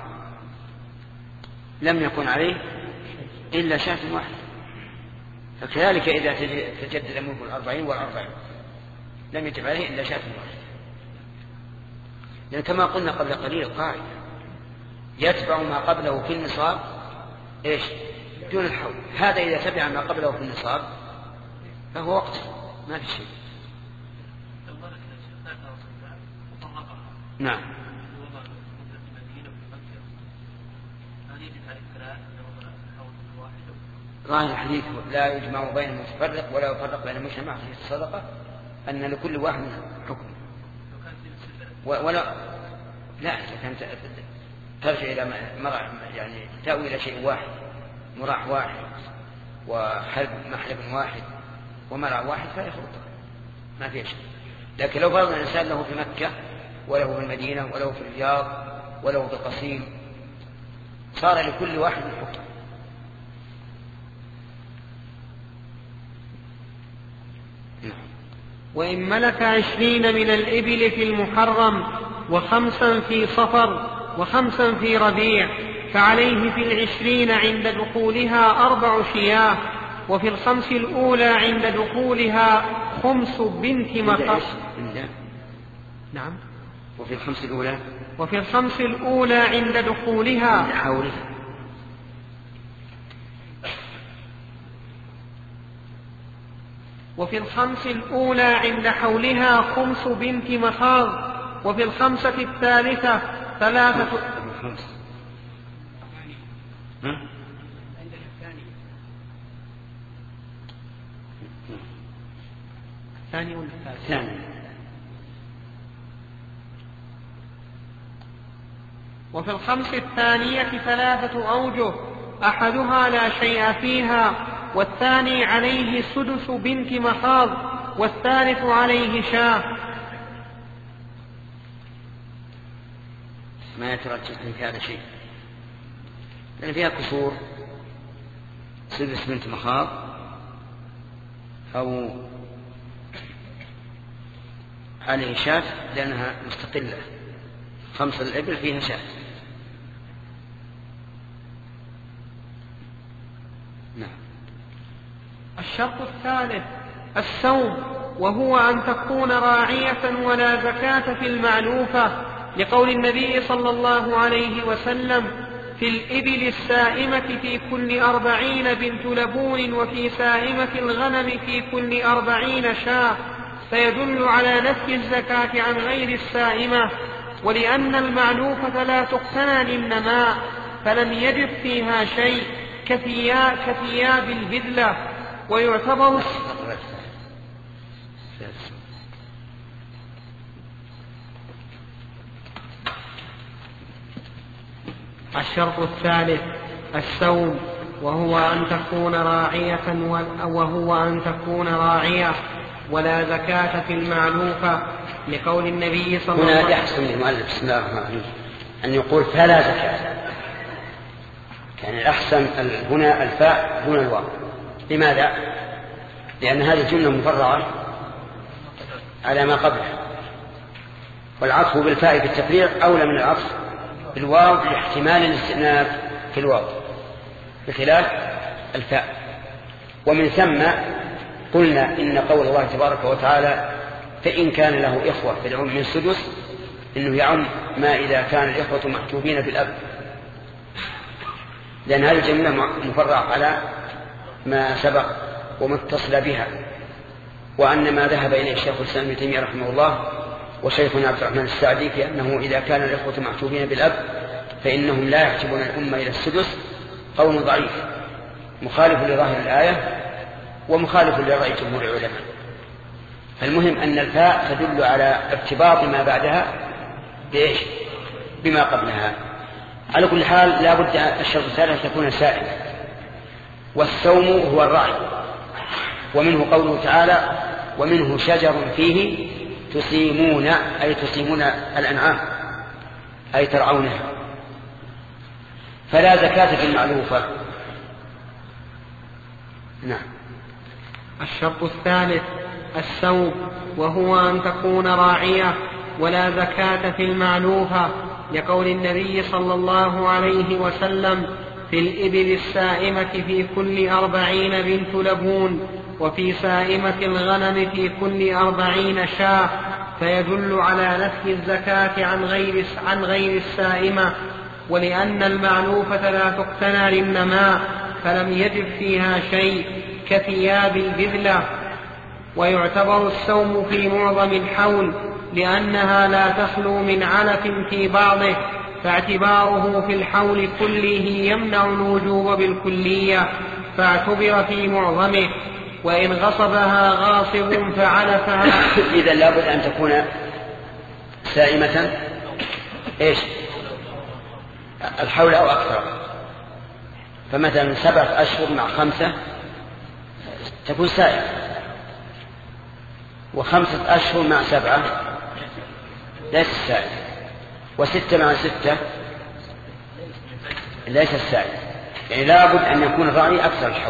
لم يكن عليه إلا شاة واحدة. فكذلك إذا تجدد ملك الأربعين والأربعين لم يجب عليه إلا شاة واحدة لأن كما قلنا قبل قليل قاعدة يتبع ما قبله في النصاب إيش دون الحول. هذا إذا تبع ما قبله في النصاب فهو وقت ما في شيء. نعم. ظاهر الحديث لا يجمع بين المتفرق ولا يفرق بين المجتمع في الصدقة أن لكل واحد حكم ولا لا إذا كانت ترجع إلى مرع يعني تأوي إلى شيء واحد مراح واحد وحلب محلب واحد ومرع واحد فلا يخلط ما فيه شيء. لكن لو فرض الإنسان له في مكة وله في المدينة وله في الرياض وله في القصيم صار لكل واحد حكم. وإن ملك عشرين من الإبل في المحرم وخمسا في صفر وخمسا في ربيع فعليه في العشرين عند دخولها أربع شياه وفي الخمس الأولى عند دخولها خمس بنت مخاض. نعم. وفي الخمس الأولى وفي الخمس الأولى عند دخولها حولها وفي الخمس الأولى عند حولها خمس بنت مخاض وفي الخمسة الثالثة ثلاثة الثاني والثالث وفي الخمس الثانية ثلاثة أوجه، أحدها لا شيء فيها، والثاني عليه سدس بنت مخاض، والثالث عليه شاه. ما يترجح في هذا شيء، لأن فيها كسور، سدس بنت مخاض أو عليه شاة لأنها مستقلة، خمس الإبل فيها شاة. نعم. الشرط الثالث السوم، وهو أن تكون راعية ولا زكاة في المعلوفة، لقول النبي صلى الله عليه وسلم: في الإبل السائمة في كل أربعين بنت لبون، وفي سائمة الغنم في كل أربعين شاة، فيدل على نفي الزكاة عن غير السائمة. ولأن المعلوفة لا تقتنى للنماء فلم يجب فيها شيء كثياب البذلة، ويعتبر الشرط الثالث السوم، وهو أن تكون راعية وهو أن تكون راعية ولا زكاة في المعلوفة، لقول النبي صلى الله عليه وسلم. هنا يحسن المؤلف بسم الله الرحمن الرحيم أن يقول فلا زكاة، يعني الأحسن هنا الفاء دون الواو. لماذا؟ لأن هذه الجملة مفرعة على ما قبلها، والعطف بالفاء بالتفريع أولى من العطف بالواو لاحتمال الاستئناف في الواو بخلاف الفاء. ومن ثم قلنا إن قول الله تبارك وتعالى: فإن كان له إخوة فلهم من سدس، إنه يعم ما إذا كان الإخوة محجوبين بالأب، لأن هذه الجملة مفرعة على ما سبق ومتصل بها. وأن ما ذهب إليه الشيخ الإسلام ابن تيمية رحمه الله وشيخنا عبد الرحمن السعدي في أنه إذا كان الإخوة محجوبين بالأب فإنهم لا يحجبون الأمة إلى السدس قول ضعيف مخالف لظاهر الآية ومخالف لرأي جمهور العلماء. فالمهم أن الفاء تدل على ارتباط ما بعدها بإيش؟ بما قبلها. على كل حال لا بد الشرط الثالث تكون سائمة. والسوم هو الرعي، ومنه قوله تعالى: ومنه شجر فيه تسيمون، أي تسيمون الأنعام أي ترعونها. فلا زكاة في المعلوفة. نعم. الشرط الثالث السوم، وهو أن تكون راعية ولا زكاة في المعلوفة، لقول النبي صلى الله عليه وسلم: في الإبل السائمة في كل أربعين بنت لبون، وفي سائمة الغنم في كل أربعين شاة، فيدل على نفي الزكاة عن غير عن غير السائمة. ولأن المعلوفة لا تقتنى للنماء فلم يجب فيها شيء كثياب البذلة. ويعتبر السوم في معظم الحول، لأنها لا تخلو من علف في بعضه، فاعتباره في الحول كله يمنع الوجوب بالكلية، فاعتبر في معظمه. وإن غصبها غاصب فعلفها. إذا لابد أن تكون سائمة إيش؟ الحول أو أكثر. فمثلا سبعة أشهر مع خمسة تكون سائمة، وخمسة أشهر مع سبعة ليس السائمة، وستة مع ستة ليس السائمة. يعني لابد أن يكون الرعي أكثر الحول.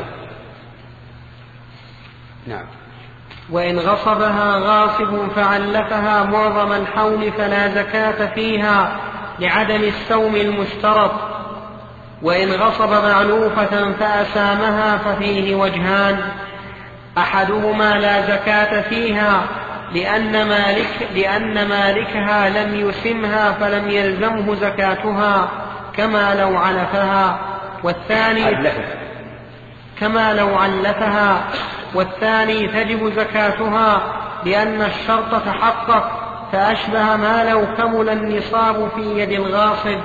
نعم. وإن غصبها غاصب فعلفها معظم الحول فلا زكاة فيها لعدم السوم المشترط. وإن غصب معلوفة فأسامها ففيه وجهان: أحدهما لا زكاة فيها لأن, مالك لأن مالكها لم يسمها فلم يلزمه زكاتها كما لو علفها، والثاني كما لو علفها والثاني تجب زكاتها لأن الشرط تحقق، فأشبه ما لو كمل النصاب في يد الغاصب.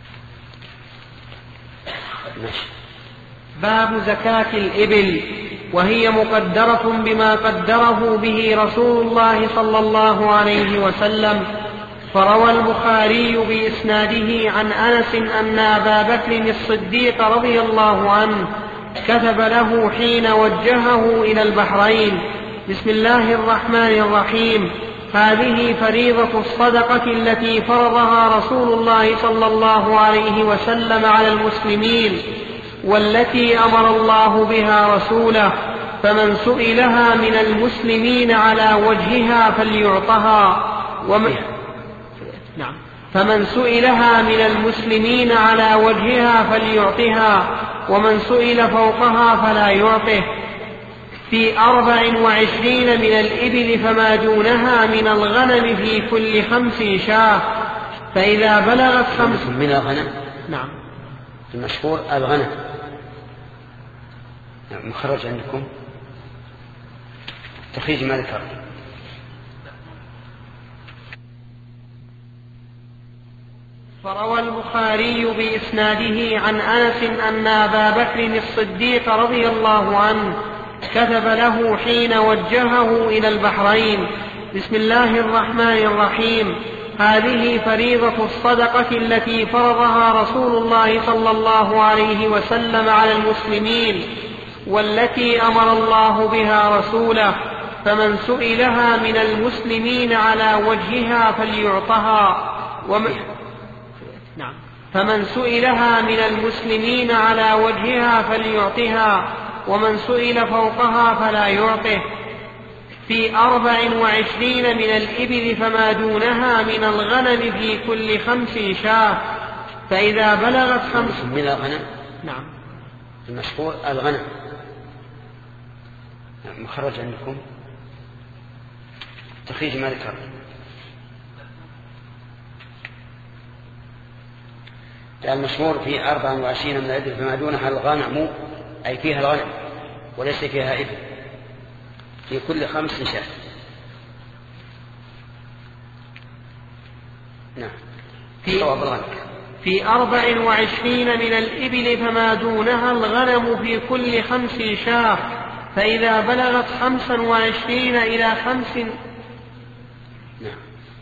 باب زكاة الإبل. وهي مقدرة بما قدره به رسول الله صلى الله عليه وسلم. فروى البخاري بإسناده عن أنس أن أبا بكر الصديق رضي الله عنه كتب له حين وجهه إلى البحرين: بسم الله الرحمن الرحيم، هذه فريضة الصدقة التي فرضها رسول الله صلى الله عليه وسلم على المسلمين، والتي أمر الله بها رسوله، فمن سئلها من المسلمين على وجهها فليعطها، ومن نعم فمن سئلها من المسلمين على وجهها فليعطها، ومن سئل فوقها فلا يعطه. في أربع وعشرين من الإبل فما دونها من الغنم في كل خمس شاة، فإذا بلغت خمس من الغنم. نعم المشهور الغنم. مخرج عندكم تخريج ما ذكر. فروى البخاري بإسناده عن أنس أن أبا بكر الصديق رضي الله عنه كتب له حين وجهه إلى البحرين: بسم الله الرحمن الرحيم، هذه فريضة الصدقة التي فرضها رسول الله صلى الله عليه وسلم على المسلمين، والتي أمر الله بها رسوله، فمن سئلها من المسلمين على وجهها فليعطها، ومن نعم فمن سئلها من المسلمين على وجهها فليعطها، ومن سئل فوقها فلا يعطه. في أربع وعشرين من الإبل فما دونها من الغنم في كل خمس شاة، فإذا بلغت خمس من الغنم. نعم المشهور الغنم. مخرج عندكم تخريج ما ذكر. المشهور في أربع وعشرين من الإبل فما دونها الغنم، أي فيها الغنم وليس فيها إبل، في كل خمس شاة. نعم في, في أربع وعشرين من الإبل فما دونها الغنم في كل خمس شاة، فإذا بلغت خمسا وعشرين إلى خمس نعم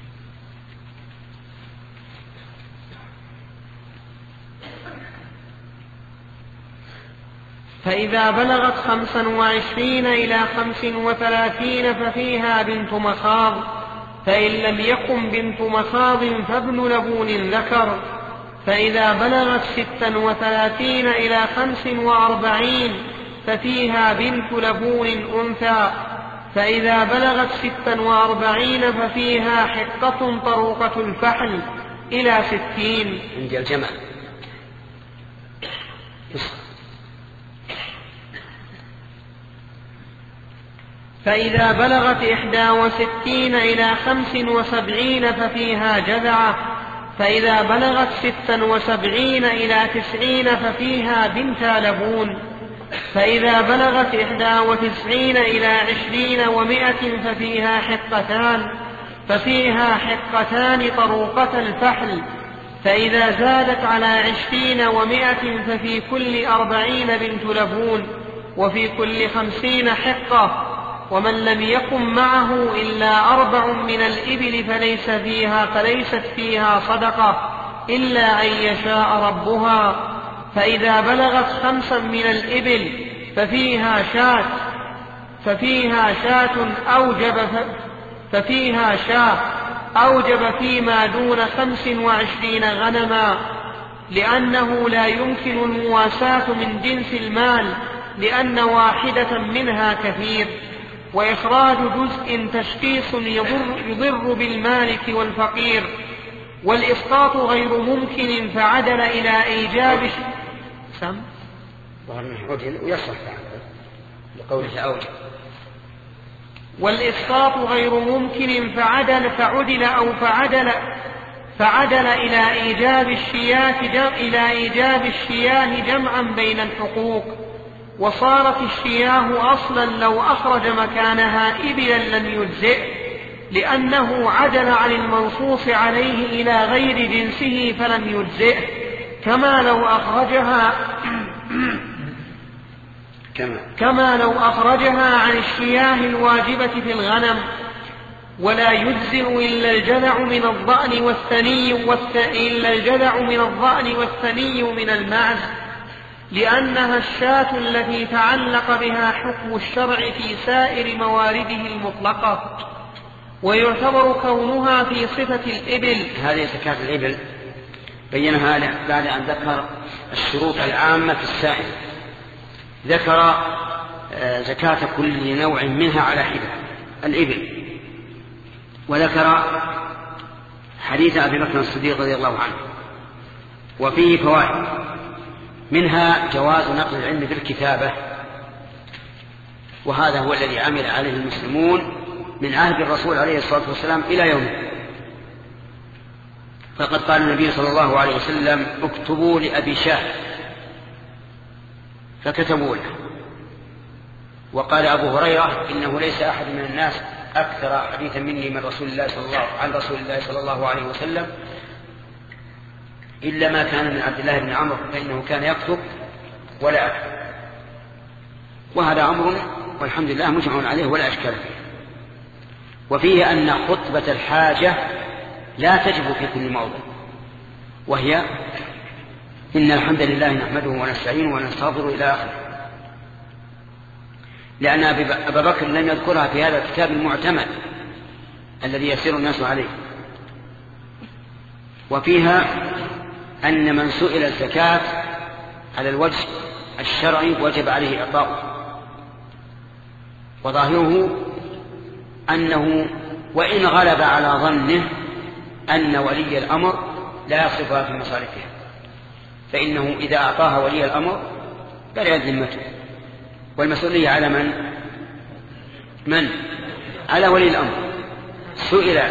فإذا بلغت خمسا وعشرين إلى خمس وثلاثين ففيها بنت مخاض، فإن لم يكن بنت مخاض فابن لبون ذكر. فإذا بلغت ستا وثلاثين إلى خمس وأربعين ففيها بنت لبون أنثى. فإذا بلغت ستا وأربعين ففيها حقة طروقة الفحل إلى ستين. عندي الجمع. فإذا بلغت إحدى وستين إلى خمس وسبعين ففيها جذعة. فإذا بلغت ستا وسبعين إلى تسعين ففيها بنت لبون. فإذا بلغت إحدى وتسعين إلى عشرين ومائة ففيها حقتان ففيها حقتان طروقة الفحل. فإذا زادت على عشرين ومائة ففي كل أربعين بنت لبون، وفي كل خمسين حقة. ومن لم يكن معه إلا أربع من الإبل فليس فيها فليست فيها صدقة إلا أن يشاء ربها. فإذا بلغت خمسا من الإبل ففيها شاة ففيها شاة أوجب ففيها شاة أوجب فيما دون خمس وعشرين غنما، لأنه لا يمكن المواساة من جنس المال، لأن واحدة منها كثير. وإخراج جزء تشخيص يضر, يضر بالمالك والفقير. والإسقاط غير ممكن فعدل إلى إيجاب سم لقوله أوجب. والإسقاط غير ممكن فعدل فعدل أو فعدل فعدل إلى إيجاب الشياه إلى إيجاب الشياه جمعا بين الحقوق. وصارت الشياه أصلا لو أخرج مكانها إبلا لم يجزئ، لأنه عدل عن المنصوص عليه إلى غير جنسه فلم يجزئ، كما لو أخرجها كما, كما لو أخرجها عن الشياه الواجبة في الغنم. ولا يجزئ إلا الجذع من الضأن والثني إلا الجذع من الضأن والثني من المعز، لأنها الشاة التي تعلق بها حكم الشرع في سائر موارده المطلقة، ويعتبر كونها في صفة الإبل. هذه زكاة الإبل بينها بعد أن ذكر الشروط العامة في السائل. ذكر زكاة كل نوع منها على حدة الإبل، وذكر حديث أبي بكر الصديق رضي الله عنه، وفيه فوائد، منها جواز نقل العلم بالكتابة، وهذا هو الذي عمل عليه المسلمون من عهد الرسول عليه الصلاة والسلام إلى يومه. فقد قال النبي صلى الله عليه وسلم: اكتبوا لأبي شاه، فكتبوا له. وقال أبو هريرة: إنه ليس أحد من الناس أكثر حديثا مني من رسول الله صلى الله عن رسول الله صلى الله عليه وسلم إلا ما كان من عبد الله بن عمرو، فإنه كان يكتب ولا أكتب. وهذا أمر والحمد لله مجمع عليه ولا أشكال فيه. وفيه أن خطبة الحاجة لا تجب في كل موضع، وهي: إن الحمد لله نحمده ونستعينه ونستغفره إلى آخره، لأن أبا بكر لم يذكرها في هذا الكتاب المعتمد الذي يسير الناس عليه. وفيها أن من سئل الزكاة على الوجه الشرعي وجب عليه إعطاؤه، وظاهره أنه وإن غلب على ظنه أن ولي الأمر لا يصرفها في مصارفها، فإنه إذا أعطاها ولي الأمر برئت ذمته، والمسؤولية على من؟ من؟ على ولي الأمر. سئل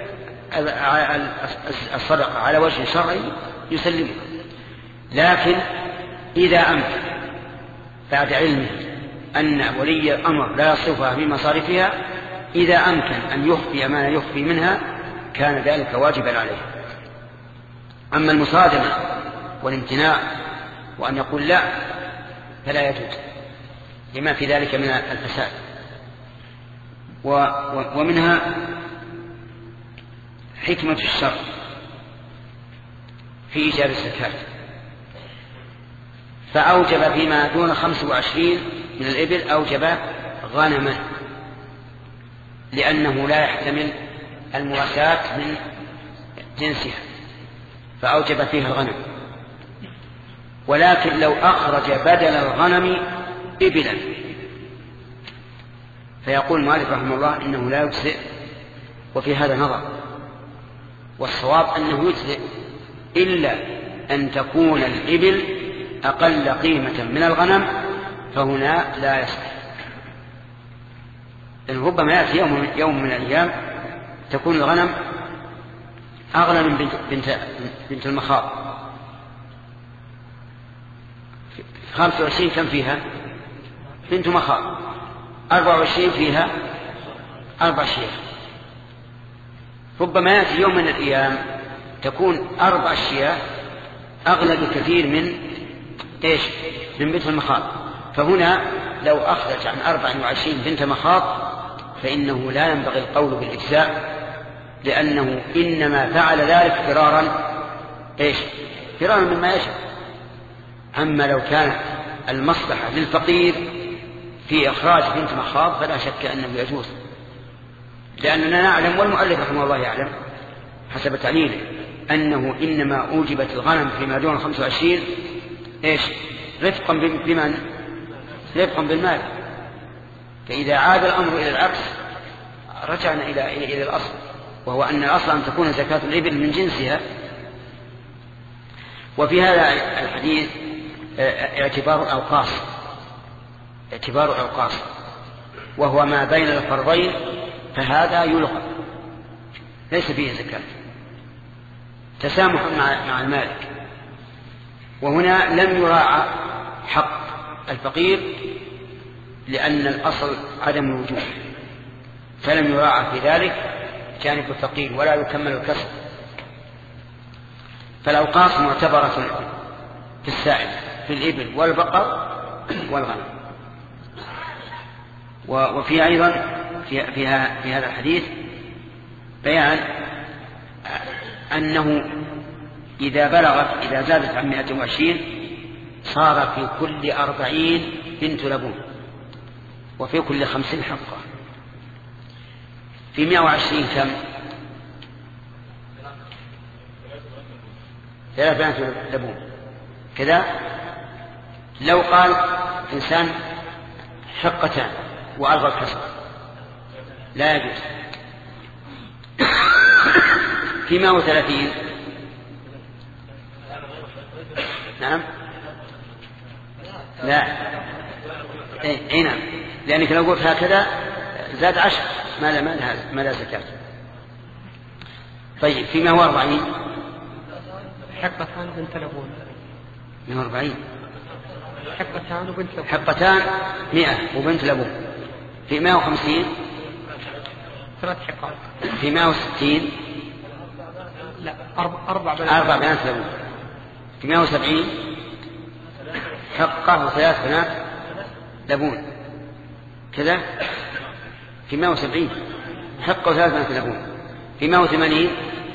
الصدقة على وجه شرعي يسلمه، لكن إذا أمكن بعد علمه أن ولي الأمر لا يصرفها في مصارفها، إذا أمكن أن يخفي ما يخفي منها كان ذلك واجبا عليه. أما المصادمة والامتناع وأن يقول لا فلا يجوز، لما في ذلك من الفساد. ومنها حكمة الشرع في إيجاب الزكاة، فأوجب فيما دون خمس وعشرين من الإبل أوجب غنما، لأنه لا يحتمل المواساة من جنسها، فأوجب فيها الغنم. ولكن لو أخرج بدل الغنم إبلا فيقول مالك رحمه الله إنه لا يجزئ، وفي هذا نظر، والصواب أنه يجزئ إلا أن تكون الإبل أقل قيمة من الغنم، فهنا لا يصح. إن ربما يأتي يوم, يوم من الأيام تكون الغنم أغلى من بنت, بنت, بنت المخاض. خمسة وعشرين كم فيها؟ بنت مخاض. أربعة وعشرين فيها أربع شيخ. ربما يأتي يوم من الأيام تكون أربع شياه أغلى بكثير من إيش؟ من بنت المخاض. فهنا لو أخرج عن أربع وعشرين بنت مخاض فإنه لا ينبغي القول بالإجزاء، لأنه إنما فعل ذلك فرارا إيش؟ فرارا مما يشاء. أما لو كانت المصلحة للفقير في إخراج بنت مخاض فلا شك أنه يجوز، لأننا نعلم والمؤلف رحمه الله يعلم حسب تعليله أنه إنما أوجبت الغنم فيما دون خمسة وعشرين إيش؟ رفقا بمن؟ رفقا بالمال. فإذا عاد الأمر إلى العكس رجعنا إلى إلى الأصل، وهو أن الأصل أن تكون زكاة الإبل من جنسها. وفي هذا الحديث اعتبار الأوقاص، اعتبار الأوقاص وهو ما بين الفرضين، فهذا يلغى ليس فيه زكاة، تسامح مع المالك. وهنا لم يراعى حق الفقير لأن الأصل عدم الوجوب، فلم يراعى في ذلك جانب الفقير ولا يكمل الكسب. فالأوقاص معتبرة في السائل في الإبل والبقر والغنم. وفي أيضا في, فيها في هذا الحديث بيان أنه إذا بلغت إذا زادت عن مائة وعشرين صار في كل أربعين بنت لبون وفي كل خمسين حقة. في مائة وعشرين كم؟ ثلاث بنات لبون كذا. لو قال إنسان حقتان وألغى الكسر لا يجوز. في مائة وثلاثين نعم لا اي نعم، لأنك لو قلت هكذا زاد عشر ما لا ما لا زكاة. طيب في مائة وأربعين حقتان بنت لبون مائة وأربعين حقتان وبنت لبون حقتان مئة وبنت لبون. في مائة وخمسين ثلاث حقات. في مائة وستين لا أربع أربع بنات أربع بنات لبون. في مائة وسبعين حقه وثلاث بنات لبون كذا. في مائة وسبعين حقه وثلاث بنات لبون. في مائة وثمانين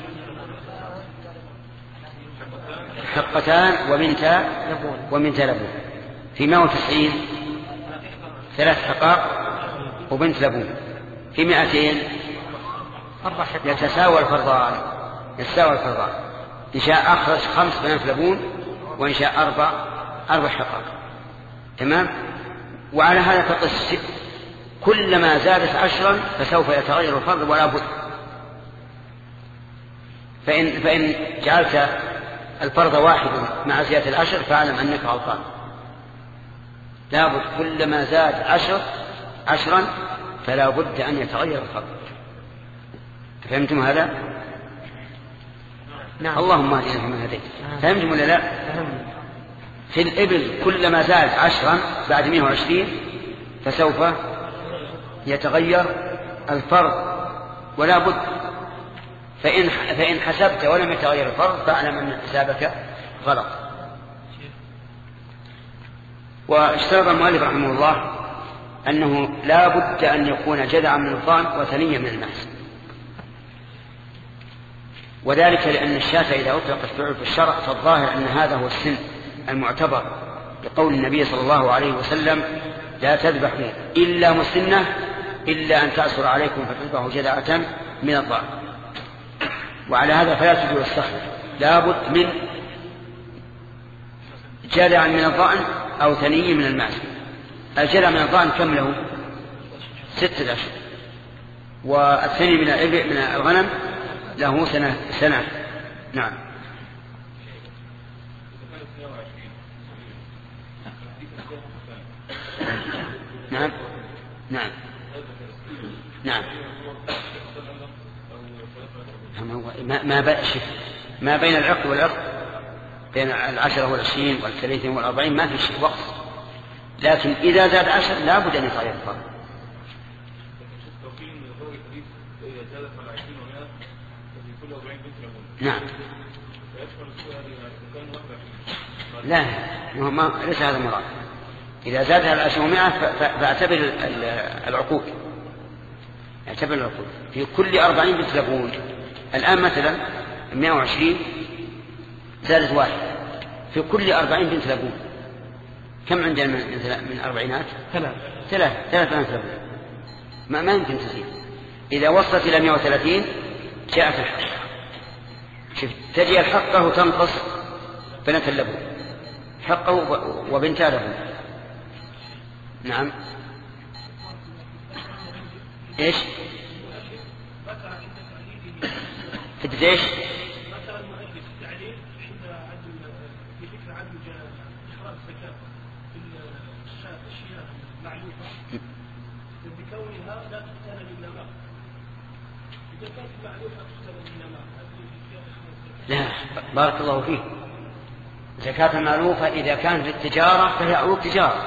حقتان وبنتا لبون وبنتا لبون. في مائة وتسعين ثلاث حقائق وبنت لبون. في مائتين أربع حقائق يتساوى الفرضان يتساوى الفرضان إن شاء أخرج خمس بنات لبون وإن شاء أربع أربع حقائق. تمام. وعلى هذا تقص كلما زادت عشرا فسوف يتغير الفرض ولا بد. فإن, فإن جعلت الفرض واحد مع زيادة العشر فاعلم أنك غلطان. لا بد كلما زاد عشر عشرا فلا بد أن يتغير الفرض. فهمتم هذا؟ نعم. اللهم اهدنا فيمن هديت. فهمتم ولا لا؟ في الإبل كلما زاد عشرا بعد مئة وعشرين فسوف يتغير الفرض ولا بد. فإن, فإن حسبت ولم يتغير الفرض فاعلم أن حسابك غلط. واشترط المؤلف رحمه الله أنه لا بد أن يكون جذعا من الضأن وثنيا من المعز، وذلك لأن الشاة إذا أطلقت في عرف الشرع فالظاهر أن هذا هو السن المعتبر بقول النبي صلى الله عليه وسلم لا تذبحوا إلا مسنة إلا أن تأسر عليكم فتذبحوا جذعة من الضأن. وعلى هذا فلا تجوز السخر، لا بد من جذع من الضأن أو ثني من المعز. الجذع من الضأن كم له؟ ستة أشهر، والثني من الإبل من الغنم له سنة سنة. نعم. نعم نعم نعم ما ما ما بين العقد والعقد بين العشرة والعشرين والثلاثين والأربعين ما في شيء وقت، لكن إذا زاد عشر لا بد أن يتغير الفرق. نعم. لا ما ليس هذا المراد. إذا زادها العشر ومائة فاعتبر العقود اعتبر العقود في كل أربعين بنت لبون. الآن مثلا مائة وعشرين زادت واحد في كل أربعين بنت لبون. كم عندنا من من أربعينات؟ ثلاث ثلاث ثلاث بنت لبون. ما ما يمكن تزيد. إذا وصلت إلى مائة وثلاثين جاءت الحقة. شوف تجي الحقة وتنقص بنت اللبون حقه وبنت لبون. نعم. ايش تدري ايش مثلا المؤلف التعليل عند عدل في ذكر عدل اخراج الزكاه في الاشياء المعلوفه بكونها لا تقتنى بالنماء. اذا كانت المعلوفه تقتنى بالنماء لا بارك الله فيك. زكاة المعلوفة إذا كانت للتجارة فهي عروض تجارة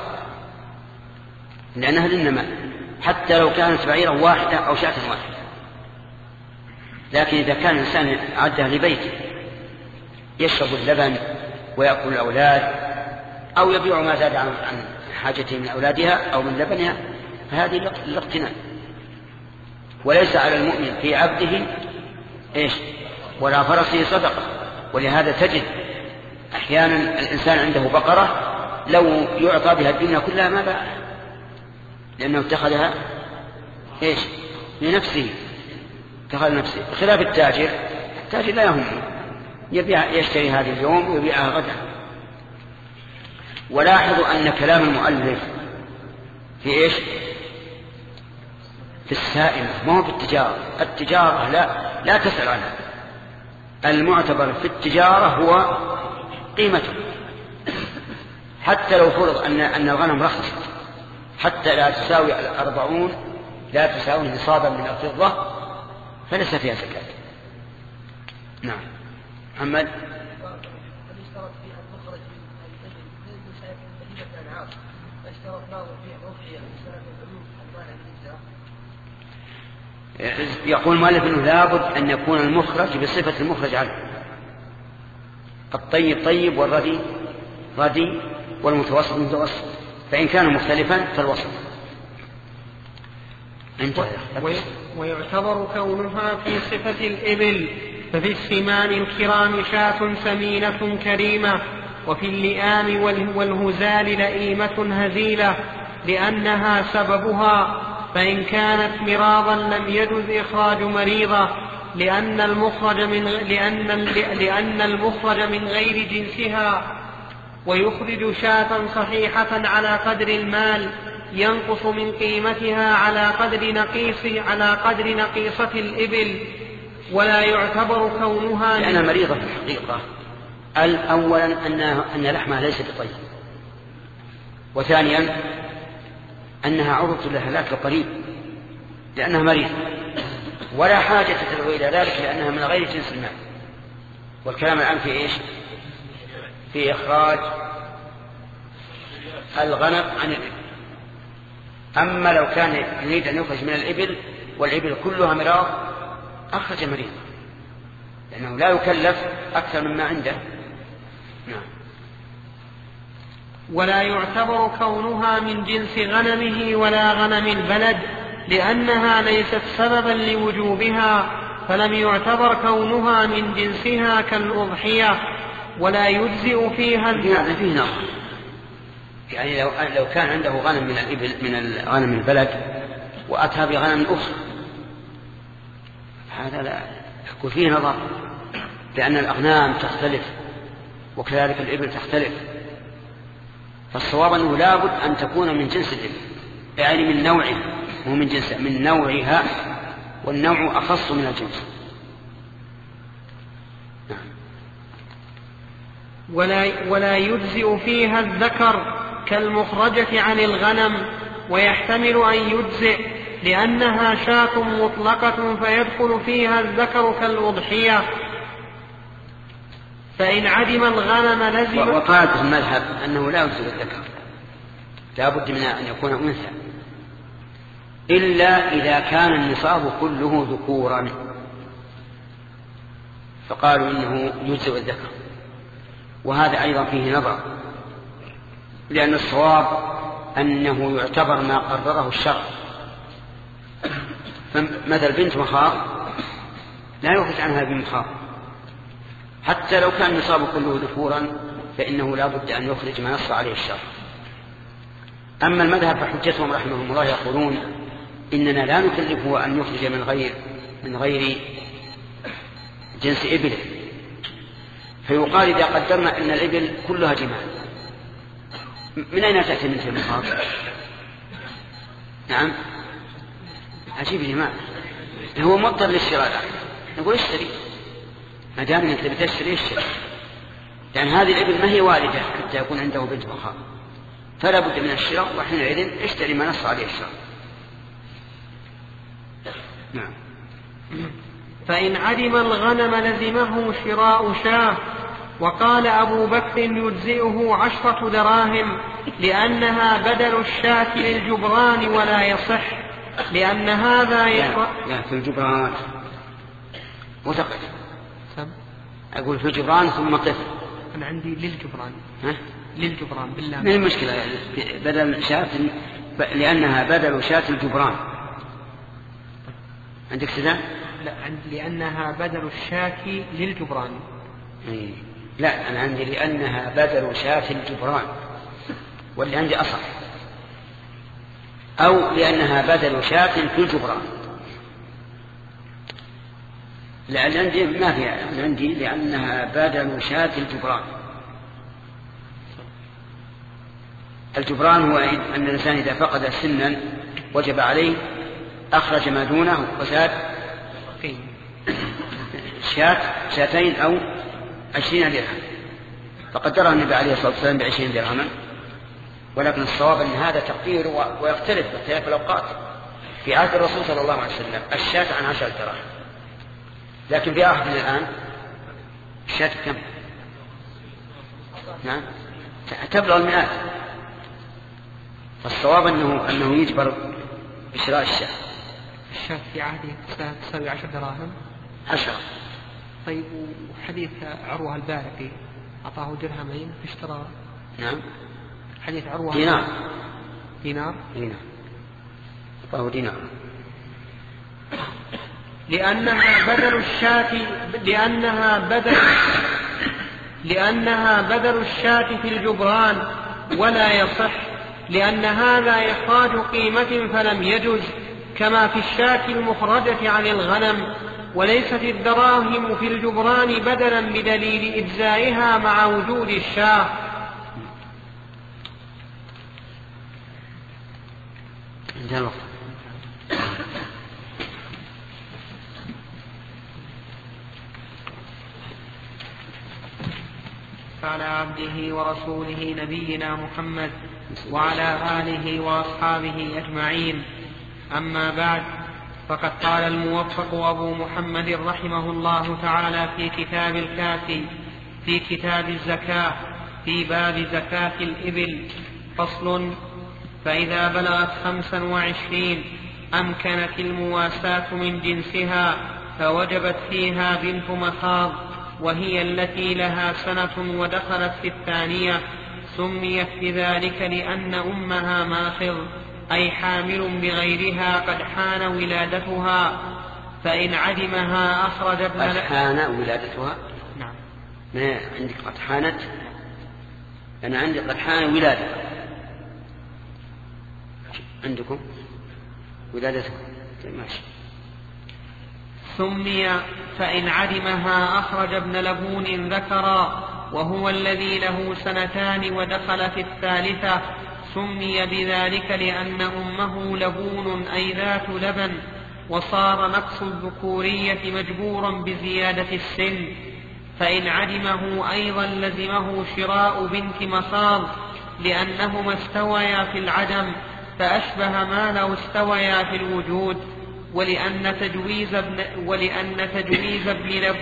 لأنها للنماء حتى لو كانت بعيرا واحدة أو شاة واحدة. لكن إذا كان الإنسان عدها لبيته يشرب اللبن ويأكل الأولاد أو يبيع ما زاد عن حاجته من أولادها أو من لبنها هذه الاقتناء. وليس على المؤمن في عبده إيش ولا فرسه صدقة. ولهذا تجد أحيانا الإنسان عنده بقرة لو يعطى بها الدنيا كلها ما باعها، لأنه اتخذها إيش لنفسه، اتخذ نفسه. بخلاف التاجر، التاجر لا يهم، يبيع يشتري هذه اليوم ويبيعها غدا. ولاحظوا أن كلام المؤلف في إيش في السائمة، ما هو في التجارة. التجارة لا لا تسأل عنها، المعتبر في التجارة هو قيمته. حتى لو فرض أن أن الغنم رخصت حتى لا تساوي الأربعون لا تساوي نصابا من الفضة فليس فيها زكاة. نعم. محمد. يقول المؤلف انه لابد ان يكون المخرج بصفة المخرج عنه. الطيب طيب والردي ردي والمتوسط متوسط، فإن كان مختلفا فالوسط. ويعتبر كونها في صفة الإبل، ففي السمان الكرام شاة سمينة كريمة، وفي اللئام والهزال لئيمة هزيلة لأنها سببها، فإن كانت مراضا لم يجز إخراج مريضة، لأن المخرج من لأن لأن المخرج من غير جنسها. ويخرج شاة صحيحة على قدر المال ينقص من قيمتها على قدر نقيص على قدر نقيصة الإبل، ولا يعتبر كونها لأنها مريضة في الحقيقة. أولا أن لحمها ليس بطيب، وثانيا أنها عرضة للهلاك القريب لأنها مريضة، ولا حاجة تدعو إلى ذلك لأنها من غير جنس المال. والكلام الآن في إيش في إخراج الغنم عن الإبل. أما لو كان يريد أن يخرج من الإبل والإبل كلها مراض أخرج مريض، لأنه لا يكلف أكثر مما عنده. نعم. ولا يعتبر كونها من جنس غنمه ولا غنم البلد، لأنها ليست سببا لوجوبها، فلم يعتبر كونها من جنسها كالأضحية، ولا يجزئ فيها يعني فيه نظر. يعني لو لو كان عنده غنم من الإبل من الغنم البلد وأتى بغنم أخرى، هذا لا يكون فيه نظر، لأن الأغنام تختلف وكذلك الإبل تختلف. فالصواب أنه لابد أن تكون من جنس الإبل، يعني من نوعها، مو من جنسها، من نوعها، والنوع أخص من الجنس. ولا, ولا يجزئ فيها الذكر كالمخرجة عن الغنم، ويحتمل أن يجزئ لأنها شاة مطلقة فيدخل فيها الذكر كالأضحية. فإن عدم الغنم لزم. وقالت المذهب أنه لا يجزئ الذكر، لا بد من أن يكون أنثى، إلا إذا كان النصاب كله ذكورا، فقالوا إنه يجزئ الذكر. وهذا أيضا فيه نظر، لأن الصواب أنه يعتبر ما قرره الشرع. مثل بنت مخاض لا يخرج عنها بمخاض، حتى لو كان النصاب كله ذكورا فإنه لا بد أن يخرج ما نص عليه الشرع. أما المذهب فحجتهم رحمهم الله يقولون إننا لا نكلفه أن يخرج من غير من غير جنس إبله، فيقال إذا قدرنا أن الإبل كلها جمال، من أين تأتي مثل المخاض؟ نعم عجيب جمال، هو مضطر للشراء الآن، نقول اشتري، ما دام أنت بتشتري اشتري، لأن هذه الإبل ما هي والدة حتى يكون عنده بنت مخاض، فلا بد من الشراء، وحينئذ اشتري ما نص عليه الشراء. نعم. فإن عدم الغنم لزمه شراء شاه. وقال أبو بكر يجزئه عشرة دراهم لأنها بدل الشاة للجبران ولا يصح، لأن هذا يقرأ. لا في الجبران متقد، أقول في الجبران ثم طفل. أنا عندي للجبران. ها؟ للجبران بالله. ما المشكلة بدل شاة لأنها بدل شاة الجبران. عندك سنة؟ لا، عندي لأنها بدل الشاة للجبران. إيه. لا، أنا عندي لأنها بدل شاة الجبران، واللي عندي أصح. أو لأنها بدل شاة في الجبران. لأن عندي ما فيها، عندي لأنها بدل شاة الجبران. الجبران هو أن الإنسان إذا فقد سنا وجب عليه أخرج ما دونه وزاد شاة شاتين أو عشرين درهم، فقدرها النبي عليه الصلاة والسلام بعشرين درهما. ولكن الصواب أن هذا تقدير ويختلف باختلاف الأوقات. في عهد الرسول صلى الله عليه وسلم الشاة عن عشرة دراهم، لكن في عهدنا الآن الشاة كم؟ نعم، تبلغ المئات. فالصواب أنه, أنه يجبر بشراء الشاة. الشاة في عهده تساوي عشر دراهم. عشرة. طيب، وحديث عروة البارقي أعطاه درهمين فاشترى. نعم. حديث عروة دينار. دينار. دينار. أعطاه دينار. لأنها بدل الشاة لأنها بدل لأنها بدل الشاة في الجبران، ولا يصح، لأن هذا إخراج قيمة فلم يجز، كما في الشاة المخرجة عن الغنم. وليست الدراهم في الجبران بدلا بدليل إجزائها مع وجود الشاة. انتهى الوقت. فعلى عبده ورسوله نبينا محمد وعلى آله وأصحابه أجمعين. أما بعد، فقد قال الموفق أبو محمد رحمه الله تعالى في كتاب الكافي في كتاب الزكاة في باب زكاة الإبل: فصل: فإذا بلغت خمسا وعشرين أمكنت المواساة من جنسها، فوجبت فيها بنت مخاض، وهي التي لها سنة ودخلت في الثانية. سميت بذلك لأن أمها ماخض، أي حامل بغيرها، قد حان ولادتها، فإن عدمها أخرج ابن قد حان ولادتها. نعم. ما عندك قد حانت؟ أنا عندي قد حان ولادتها. عندكم ولادتها؟ ماشي. سمي فإن عدمها أخرج ابن لبون ذكرا، وهو الذي له سنتان ودخل في الثالثة. سمي بذلك لأن أمه لبون، أي ذات لبن، وصار نقص الذكورية مجبورا بزيادة السن. فإن عدمه أيضا لزمه شراء بنت مخاض، لأنهما استويا في العدم، فأشبه ما لو استويا في الوجود. ولأن تجويز ابن ولأن تجويز ابن لب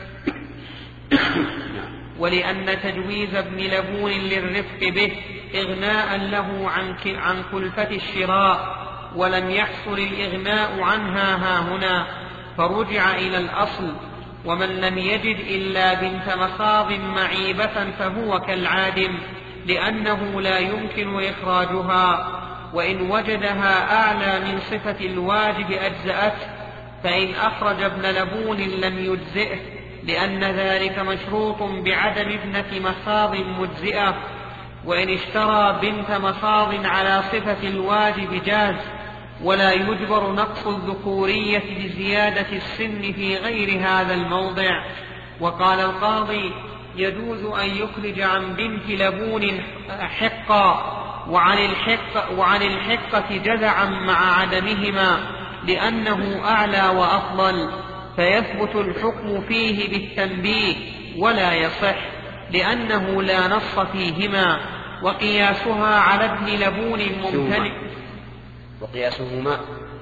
ولأن تجويز ابن لبون للرفق به إغناء له عن عن كلفة الشراء، ولم يحصل الإغناء عنها هاهنا، فرجع إلى الأصل. ومن لم يجد إلا بنت مخاض معيبة فهو كالعادم، لأنه لا يمكن إخراجها، وإن وجدها أعلى من صفة الواجب أجزأته. فإن أخرج ابن لبون لم يجزئه، لأن ذلك مشروط بعدم ابنة مخاض مجزئة. وإن اشترى بنت مخاض على صفة الواجب جاز، ولا يجبر نقص الذكورية بزيادة السن في غير هذا الموضع. وقال القاضي: يجوز أن يخرج عن بنت لبون حقا، وعن الحق وعن الحقة جزعا مع عدمهما، لأنه أعلى وأفضل، فيثبت الحكم فيه بالتنبيه، ولا يصح لأنه لا نص فيهما. وقياسها على ابن لبون ممتنع. وقياسهما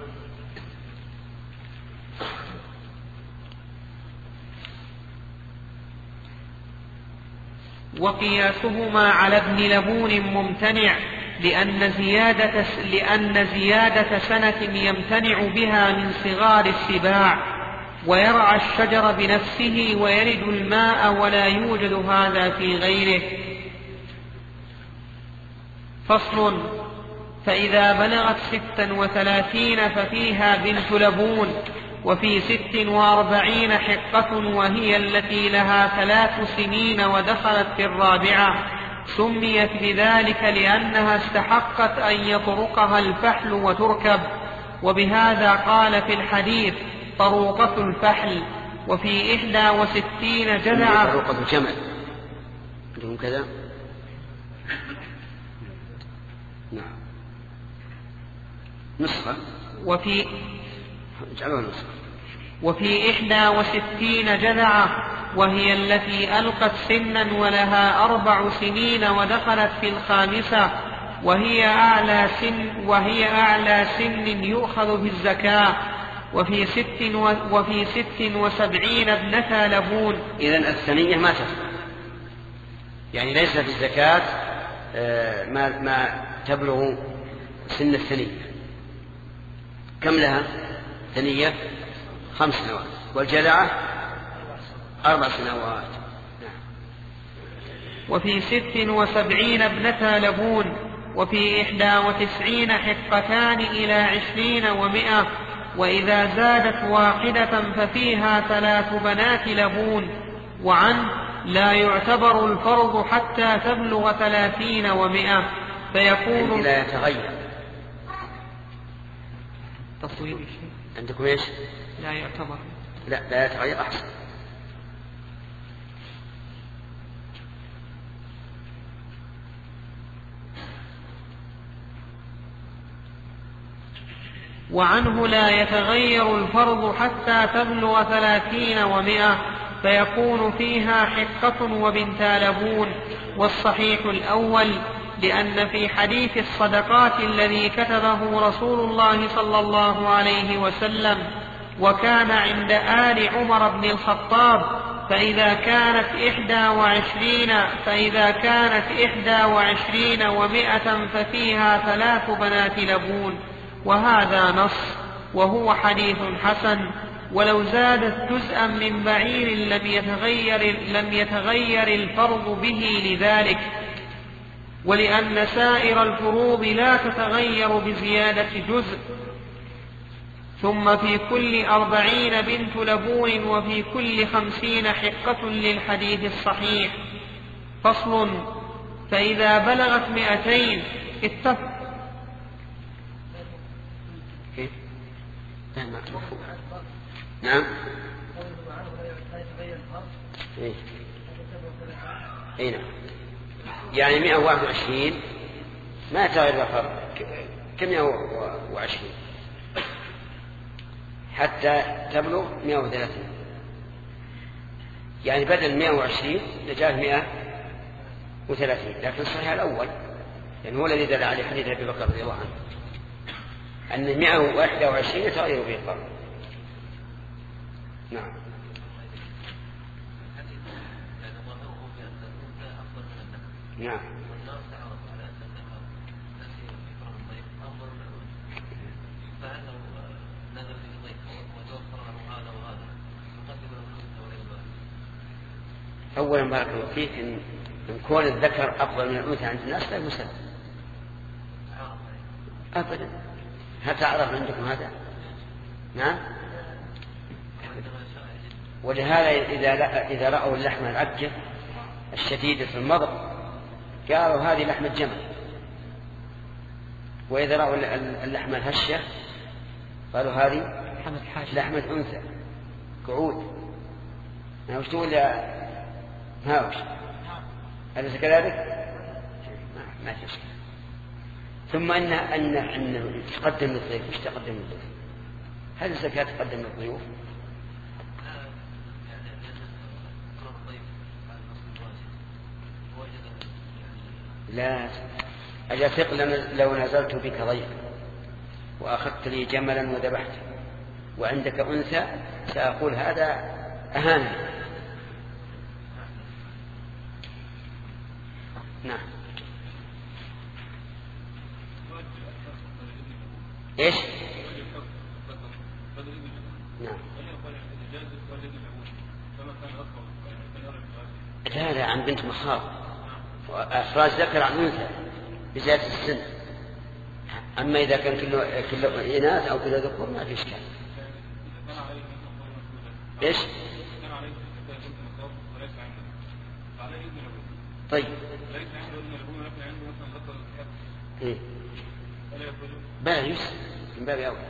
وقياسهما على ابن لبون ممتنع، لأن زيادة, لأن زيادة سنة يمتنع بها من صغار السباع، ويرعى الشجر بنفسه ويرد الماء، ولا يوجد هذا في غيره. فصل: فإذا بلغت ستا وثلاثين ففيها بنت لبون، وفي ست وأربعين حقة وهي التي لها ثلاث سنين ودخلت في الرابعة، سميت بذلك لأنها استحقت أن يطرقها الفحل وتركب. وبهذا قال في الحديث طروقة الفحل. وفي إحدى وستين جذعة طروقة الجمل عندهم كذا. نعم نسخة. وفي اجعلوها نسخة. وفي إحدى وستين جذعة وهي التي ألقت سنا ولها أربع سنين ودخلت في الخامسة، وهي أعلى سن وهي أعلى سن يؤخذ بالزكاة. وفي ست و وفي ست وسبعين ابنتا لبون. إذن الثنية ما تدخل، يعني ليس في الزكاة ما ما تبلغ سن الثنية. كم لها ثنية؟ خمس سنوات، والجذعة أربع سنوات. وفي ست وسبعين ابنتا لبون. وفي إحدى وتسعين حقتان إلى عشرين ومئة، وإذا زادت واحدة ففيها ثلاث بنات لبون. وعنه لا يعتبر الفرض حتى تبلغ ثلاثين ومئة، فيكون لا يتغير تصوير الشيء عندكم ايش؟ لا يعتبر لا لا يتغير أحسن. وعنه لا يتغير الفرض حتى تبلغ ثلاثين ومئة، فيكون فيها حقة وبنتا لبون. والصحيح الأول، لأن في حديث الصدقات الذي كتبه رسول الله صلى الله عليه وسلم وكان عند آل عمر بن الخطاب، فإذا كانت إحدى وعشرين فإذا كانت إحدى وعشرين ومائة ففيها ثلاث بنات لبون، وهذا نص وهو حديث حسن. ولو زادت جزءا من بعير لم يتغير, لم يتغير الفرض به لذلك، ولأن سائر الفروض لا تتغير بزيادة جزء. ثم في كل أربعين بنت لبون، وفي كل خمسين حقة للحديث الصحيح. فصل. فإذا بلغت مئتين اتفق نعم ايه ايه نعم يعني مئة وواحد وعشرين ما يتغير الفرق كمئة وعشرين حتى تبلغ مئة وثلاثين، يعني بدل مئة وعشرين لجاء مئة وثلاثين. لكن الصحيح الأول يعني هو الذي دل عليه حديث أبي بكر رضي الله عنه أن مئة وواحد وعشرين يتغير به الفرق. نعم نعم أولا بارك الله فيك إن كون الذكر أفضل من الأنثى عند الناس لا يسلم أبدا. هل تعرف عندكم هذا؟ نعم. ولهذا إذا إذا رأوا اللحم العجة الشديد في المضغ قالوا هذه لحمة جمل، وإذا رأوا اللحمة الهشة قالوا هذه لحمة أنثى قعود. ما وش تقول يا ما وش أليس كذلك؟ ما ما في شيء. ثم أن أن أن تقدم للضيف. وش تقدم للضيف؟ هل الزكاة تقدم للضيوف؟ لا أجاتق لو نزلت بك ضيفا وأخذت لي جملا وذبحته وعندك أنثى سأقول هذا أهانة. نعم. إيش؟ نعم. هذا عن بنت مخاض وأفراج ذكر عن أنثى بزيادة السن. أما إذا كان كله كله إناث أو كله ذكور ما في إشكال. إيش؟ طيب. إيه؟ بلا يسر من باب أول.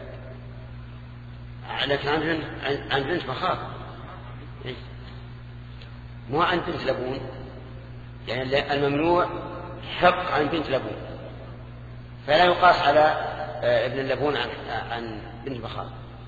لكن عن عن بنت مخاض. إيه؟ مو عن بنت لبون. يعني الممنوع حق عن بنت لبون، فلا يقاس على ابن اللبون عن عن بنت مخاض.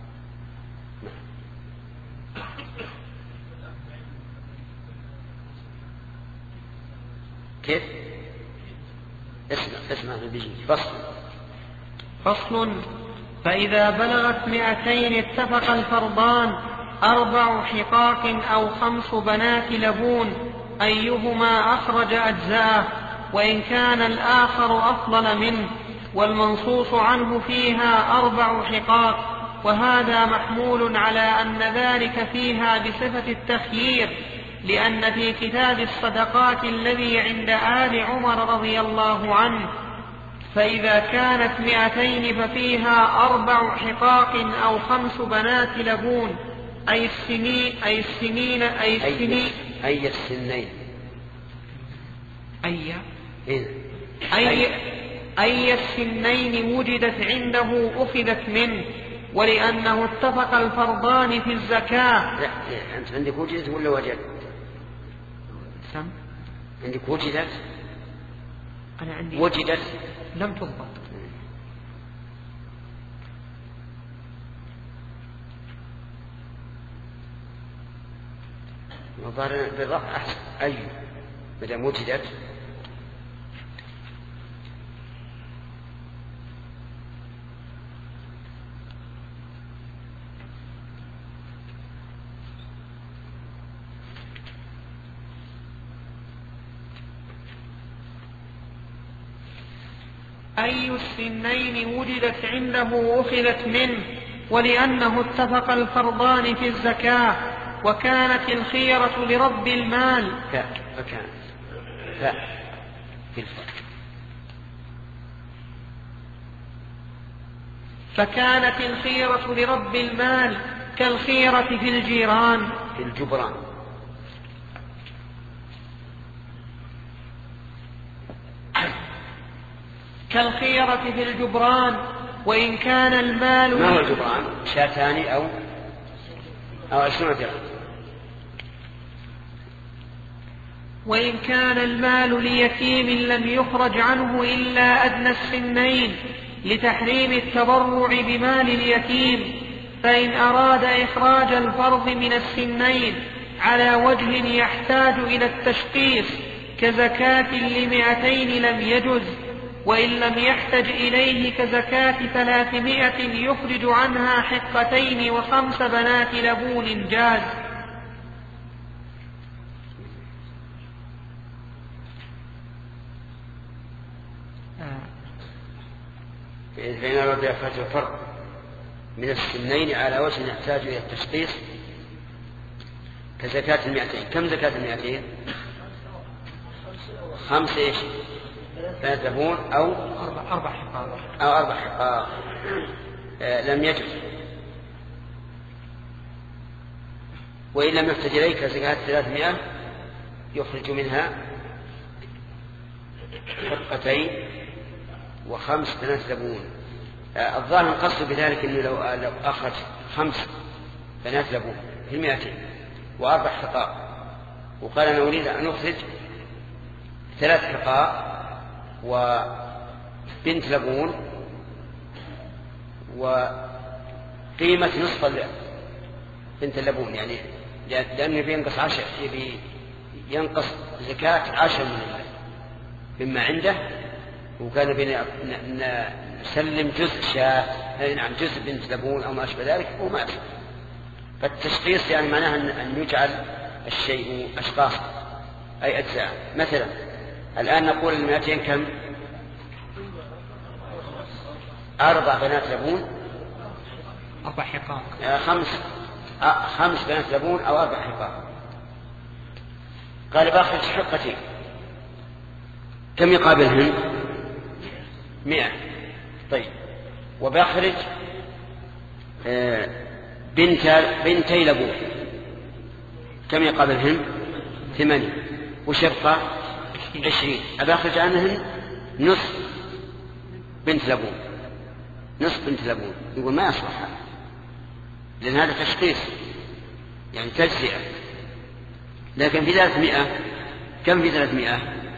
كيف؟ اسمع اسمع بيجي فصل. فصل. فإذا بلغت مئتين اتفق الفرضان أربع حقاق أو خمس بنات لبون أيهما أخرج أجزاءه، وإن كان الآخر أفضل منه، والمنصوص عنه فيها أربع حقاق، وهذا محمول على أن ذلك فيها بصفة التخيير، لأن في كتاب الصدقات الذي عند آل عمر رضي الله عنه فإذا كانت مئتين ففيها أربع حقاق أو خمس بنات لبون أي السنين أي السنين أي السنين أي السنين أي إيه؟ أي أي السنين وجدت عنده أخذت منه، ولأنه اتفق الفرضان في الزكاة. لا أنت عندك وجدت ولا وجدت؟ سم عندك وجدت؟ أنا عندي وجدت لم تضبط. وظهر بالرفع أحسن. أي مدام وجدت أي السنين وجدت عنده أخذت منه، ولأنه اتفق الفرضان في الزكاة، وكانت الخيرة لرب المال. فكانت ف في الفرق. فكانت الخيرة لرب المال كالخيرة في الجيران في الجبران. كالخيرة في الجبران، وإن كان المال. ما هو الجبران؟ شاتان أو أو عشرون درهم. وإن كان المال ليتيم لم يخرج عنه إلا أدنى السنين لتحريم التبرع بمال اليتيم، فإن أراد إخراج الفرض من السنين على وجه يحتاج إلى التشخيص كزكاة لمئتين لم يجز، وإن لم يحتج إليه كزكاة ثلاثمائة يخرج عنها حقتين وخمس بنات لبون جاز. فإن أراد إخراج الفرق من السنين على وجه يحتاج إلى التشخيص كزكاة المئتين. كم زكاة المئتين؟ خمسة إيش؟ بنات لبون أو أربع حقاق أو أربع حقاق آه لم يجب. وإن لم يحتج إليك زكاة ثلاثمائة يخرج منها حقتين وخمس بنات لبون. آه الظاهر القصد بذلك أنه لو, لو أخرج خمس بنات لبون في المئتين وأربع حقاق، وقال أنا أريد أن أخرج ثلاث حقاق وبنت لبون وقيمة نصف بنت اللبون، يعني لأنه بينقص عشر ينقص زكاة عشر من المال مما عنده، وكان بين نسلم جزء شاة نعم جزء بنت لبون أو ما أشبه ذلك وما أشبه. فالتشخيص يعني معناه أن يجعل الشيء أشخاص أي أجزاء. مثلا الآن نقول المئتين كم؟ أربع بنات لبون أربع حقاق خمس آه خمس بنات لبون أو أربع حقاق. قال باخذ حقتين كم يقابلهن؟ مئة. طيب وبيخرج بنت بنتي لبون كم يقابلهن؟ ثمانية وشرطة عشرين. أبي أخرج عنهن نصف بنت لبون نصف بنت لبون. يقول ما يصلح هذا لأن هذا تشخيص يعني تجزئة. لكن في ثلاثمائة كم في ثلاثمائة؟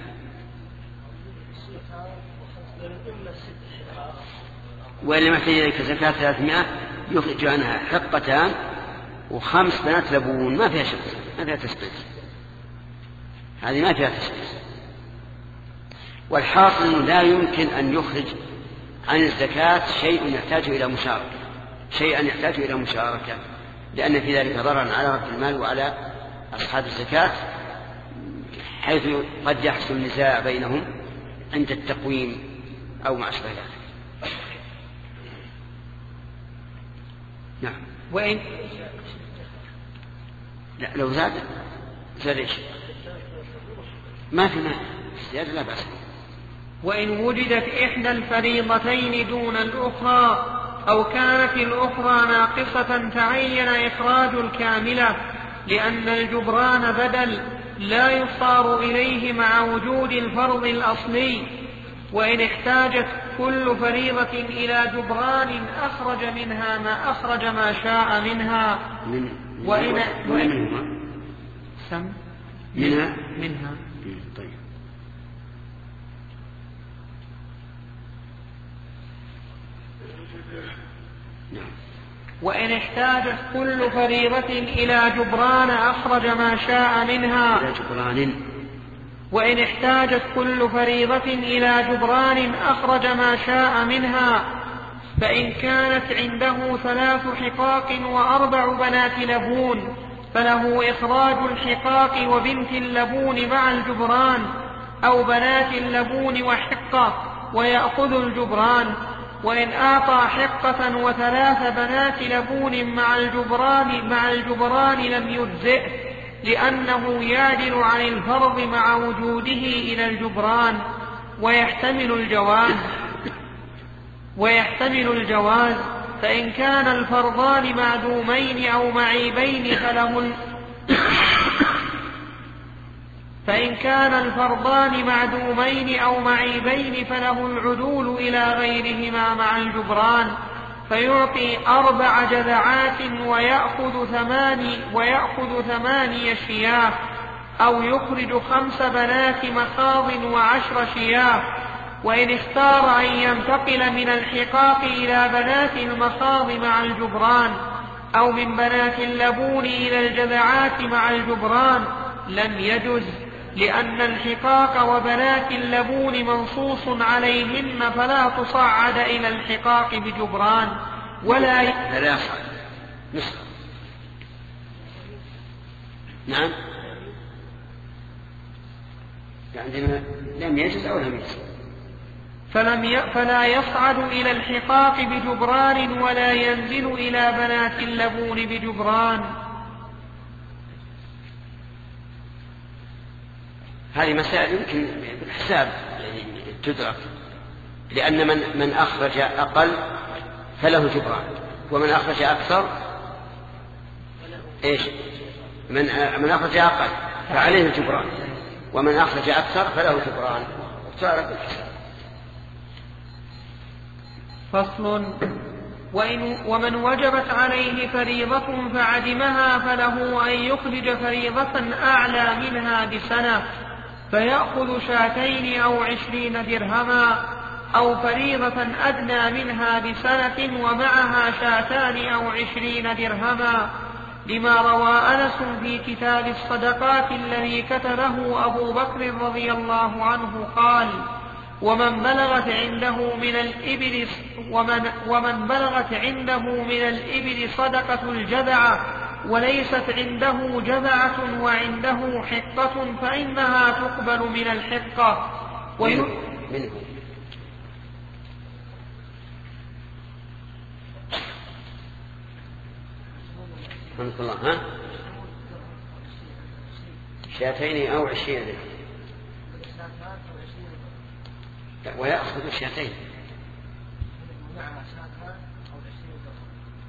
وإن لم يحتاج إليك زكاة ثلاثمائة يخرج عنها حقتان وخمس بنات لبون ما فيها شخص ما فيها تشخيص. هذه ما فيها تشخيص. والحاصل أنه لا يمكن أن يخرج عن الزكاة شيء يحتاج إلى مشاركة شيئا يحتاج إلى مشاركة لأن في ذلك ضررا على رب المال وعلى أصحاب الزكاة حيث قد يحصل نزاع بينهم عند التقويم أو ما أشبه ذلك. نعم. وإن لا لو زاد زاد إيش؟ ما في مانع زيادة لا بأس. وإن وجدت إحدى الفريضتين دون الأخرى أو كانت الأخرى ناقصة تعين إخراج الكاملة لأن الجبران بدل لا يصار إليه مع وجود الفرض الأصلي. وإن احتاجت كل فريضة إلى جبران أخرج منها ما أخرج ما شاء منها. من وإن وإن سم منها منها طيب. نعم. وإن احتاجت كل فريضة إلى جبران أخرج ما شاء منها. إلى جبران. وإن احتاجت كل فريضة إلى جبران أخرج ما شاء منها. فإن كانت عنده ثلاث حقاق وأربع بنات لبون فله إخراج الحقاق وبنت اللبون مع الجبران أو بنات اللبون وحقة ويأخذ الجبران. وإن أعطى حقة وثلاث بنات لبون مع الجبران مع الجبران لم يجزئه لأنه يعدل عن الفرض مع وجوده إلى الجبران ويحتمل الجواز ويحتمل الجواز فإن كان الفرضان معدومين أو معيبين فله فإن كان الفرضان معدومين أو معيبين فله العدول إلى غيرهما مع الجبران فيعطي أربع جذعات ويأخذ ثماني ويأخذ ثماني شياه أو يخرج خمس بنات مخاض وعشر شياه. وإن اختار أن ينتقل من الحقاق إلى بنات المخاض مع الجبران أو من بنات اللبون إلى الجذعات مع الجبران لم يجز لأن الحقاق وبنات اللبون منصوص عليهن فلا تصعد إلى الحقاق بجبران ولا ي... لا يصعد نصف. نعم يعني لم يجز أو لم يجز فلم ي... فلا يصعد إلى الحقاق بجبران ولا ينزل إلى بنات اللبون بجبران. هذه مسائل يمكن بالحساب تدرك لأن من من أخرج أقل فله جبران ومن أخرج أكثر إيش من من أخرج أقل فعليه جبران ومن أخرج أكثر فله جبران تعرف بالحساب. فصل. وإن ومن وجبت عليه فريضة فعدمها فله أن يخرج فريضة أعلى منها بسنة فيأخذ شاتين أو عشرين درهما أو فريضة أدنى منها بسنة ومعها شاتان أو عشرين درهما لما روى أنس في كتاب الصدقات الذي كتبه أبو بكر رضي الله عنه قال ومن بلغت عنده من الإبل ومن, ومن بلغت عنده من الإبل صدقة الجذعة وليست عنده جذعة وعنده حقة فإنها تقبل من الحقة وي... منه. منه. الله ها شاتين أو عشرين ويأخذ شاتين معها شاتان أو عشرين درهم.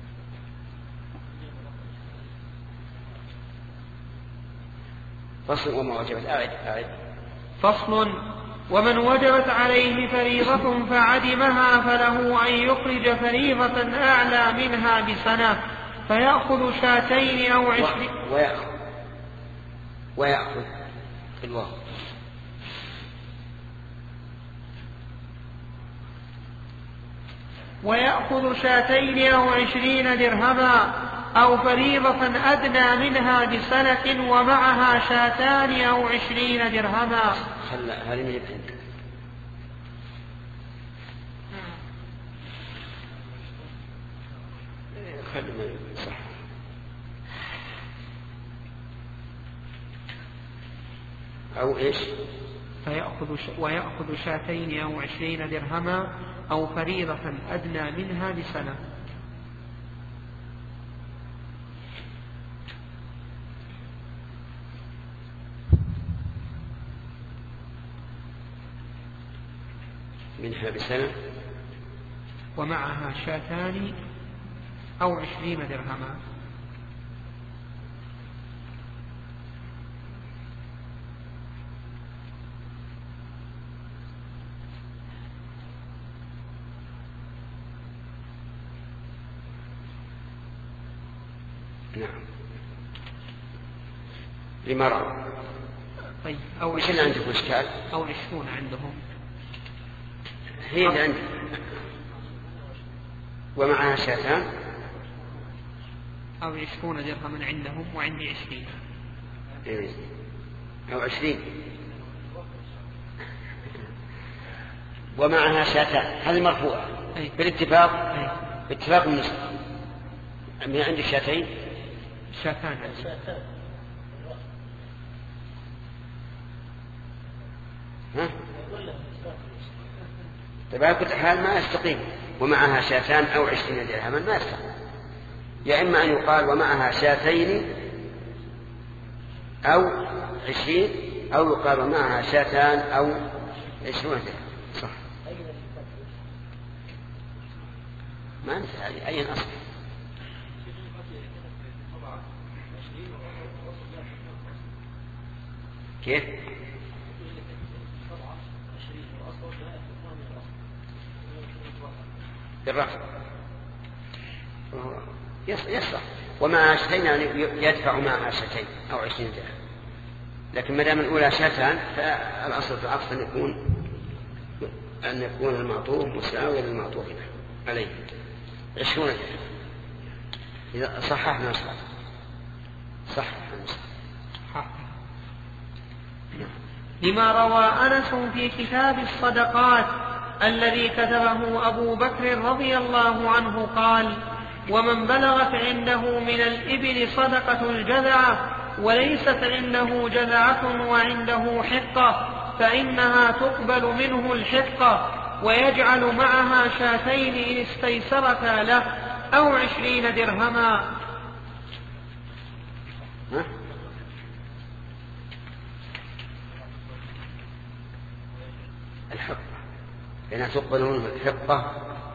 فصل وما وجبت أعد أعد فصل ومن وجبت عليه فريضة فعدمها فله أن يخرج فريضة أعلى منها بسنة فيأخذ شاتين أو عشرين ويأخذ ويأخذ في الواقع ويأخذ شاتين أو عشرين درهما أو فريضة أدنى منها بسنة ومعها شاتان أو عشرين درهما. هلا هذه من يبحث صح. أو إيش؟ فيأخذ ش... ويأخذ شاتين أو عشرين درهما أو فريضة أدنى منها بسنة. منها بسنة ومعها شاتان أو عشرين درهما. نعم لمرأة. طيب أو وش اللي عندكم إشكال؟ أو عشرون عندهم هي اللي عندي ومعها شاتان أو عشرون درهما عندهم وعندي عشرين أو عشرين ومعها شاتان. هذه مرفوعة بالاتفاق باتفاق النسخ. من عندي شاتين شاتان ها؟ طيب على كل حال ما يستقيم ومعها شاتان أو عشرين درهما ما يستقيم. يا إما أن يقال ومعها شاتين أو عشرين أو يقال ومعها شاتان أو عشرون درهم. صح ما أنت هذه أي أصل كيف؟ بالرفع يصح ومع شتين يدفع معها شتين أو عشرين درهم. لكن ما دام الأولى شتان فالأصل في العطف أن يكون أن يكون المعطوف مساويا للمعطوف عليه عشرون درهم. إذا صححنا صح صح لما روى أنس في كتاب الصدقات الذي كتبه أبو بكر رضي الله عنه قال: ومن بلغت عنده من الإبل صدقة الجذعة وليست عنده جذعة وعنده حقة فإنها تقبل منه الحقة ويجعل معها شاتين إن استيسرتا له أو عشرين درهما. الحقة لأنها تقبل منه الحقة.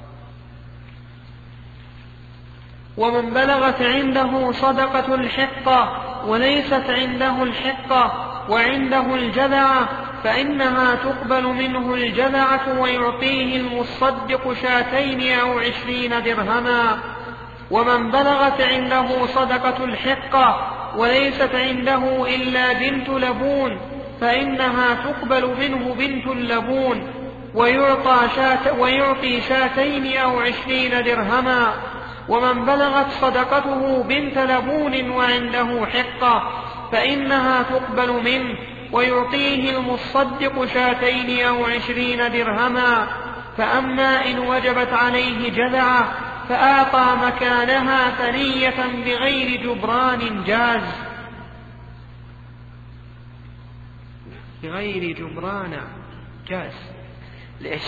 ومن بلغت عنده صدقة الحقة وليست عنده الحقة وعنده الجذعة فإنها تقبل منه الجذعة ويعطيه المصدق شاتين أو عشرين درهما. ومن بلغت عنده صدقة الحقة وليست عنده إلا بنت لبون فإنها تقبل منه بنت اللبون ويعطى, شات ويعطي شاتين أو عشرين درهما. ومن بلغت صدقته بنت لبون وعنده حقة فإنها تقبل منه ويعطيه المصدق شاتين أو عشرين درهما. فأما إن وجبت عليه جذعة فأعطى مكانها ثنية بغير جبران جاز. بغير جبران جاز. ليش؟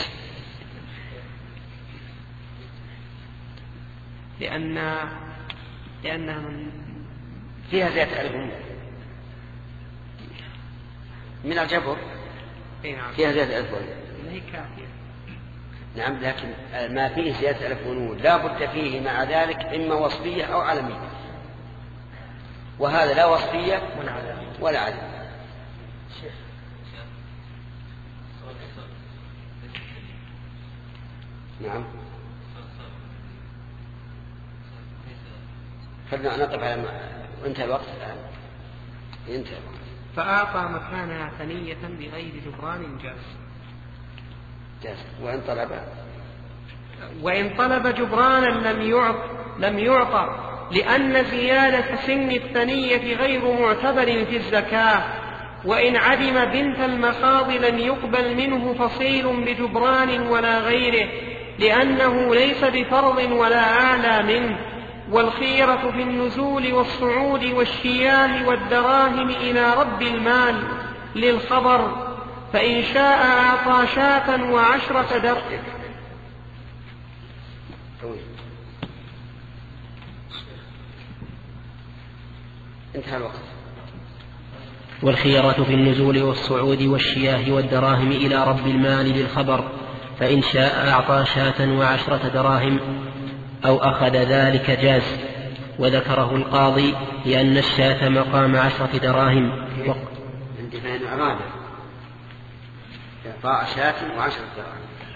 لأن لأنها من فيها زيادة ألف من الجبر. فيها زيادة ألف هي كافية. نعم، لكن ما فيه زيادة ألف ونون لا بد فيه مع ذلك إما وصفية أو علمية، وهذا لا وصفية ولا علمية. نعم، خلنا نقف على انتهى الوقت الآن. انتهى الوقت. فأعطى مكانها ثنية بغير جبران جاز. جاز. وإن طلب وإن طلب جبرانا لم يعط لم يعطى، لأن زيادة سن الثنية غير معتبر في الزكاة. وإن عدم بنت المخاض لم يقبل منه فصيل بجبران ولا غيره، لأنه ليس بفرض ولا أعلى منه. والخيرة في النزول والصعود والشياه والدراهم إلى رب المال للخبر، فإن شاء أعطى شاة وعشرة درهم. انتهى الوقت. والخيرة في النزول والصعود والشياه والدراهم إلى رب المال للخبر، فإن شاء أعطى شاة وعشرة دراهم أو أخذ ذلك جاز. وذكره القاضي لأن الشاة مقام عشرة دراهم. عندما أراد إعطاء شاة وعشرة دراهم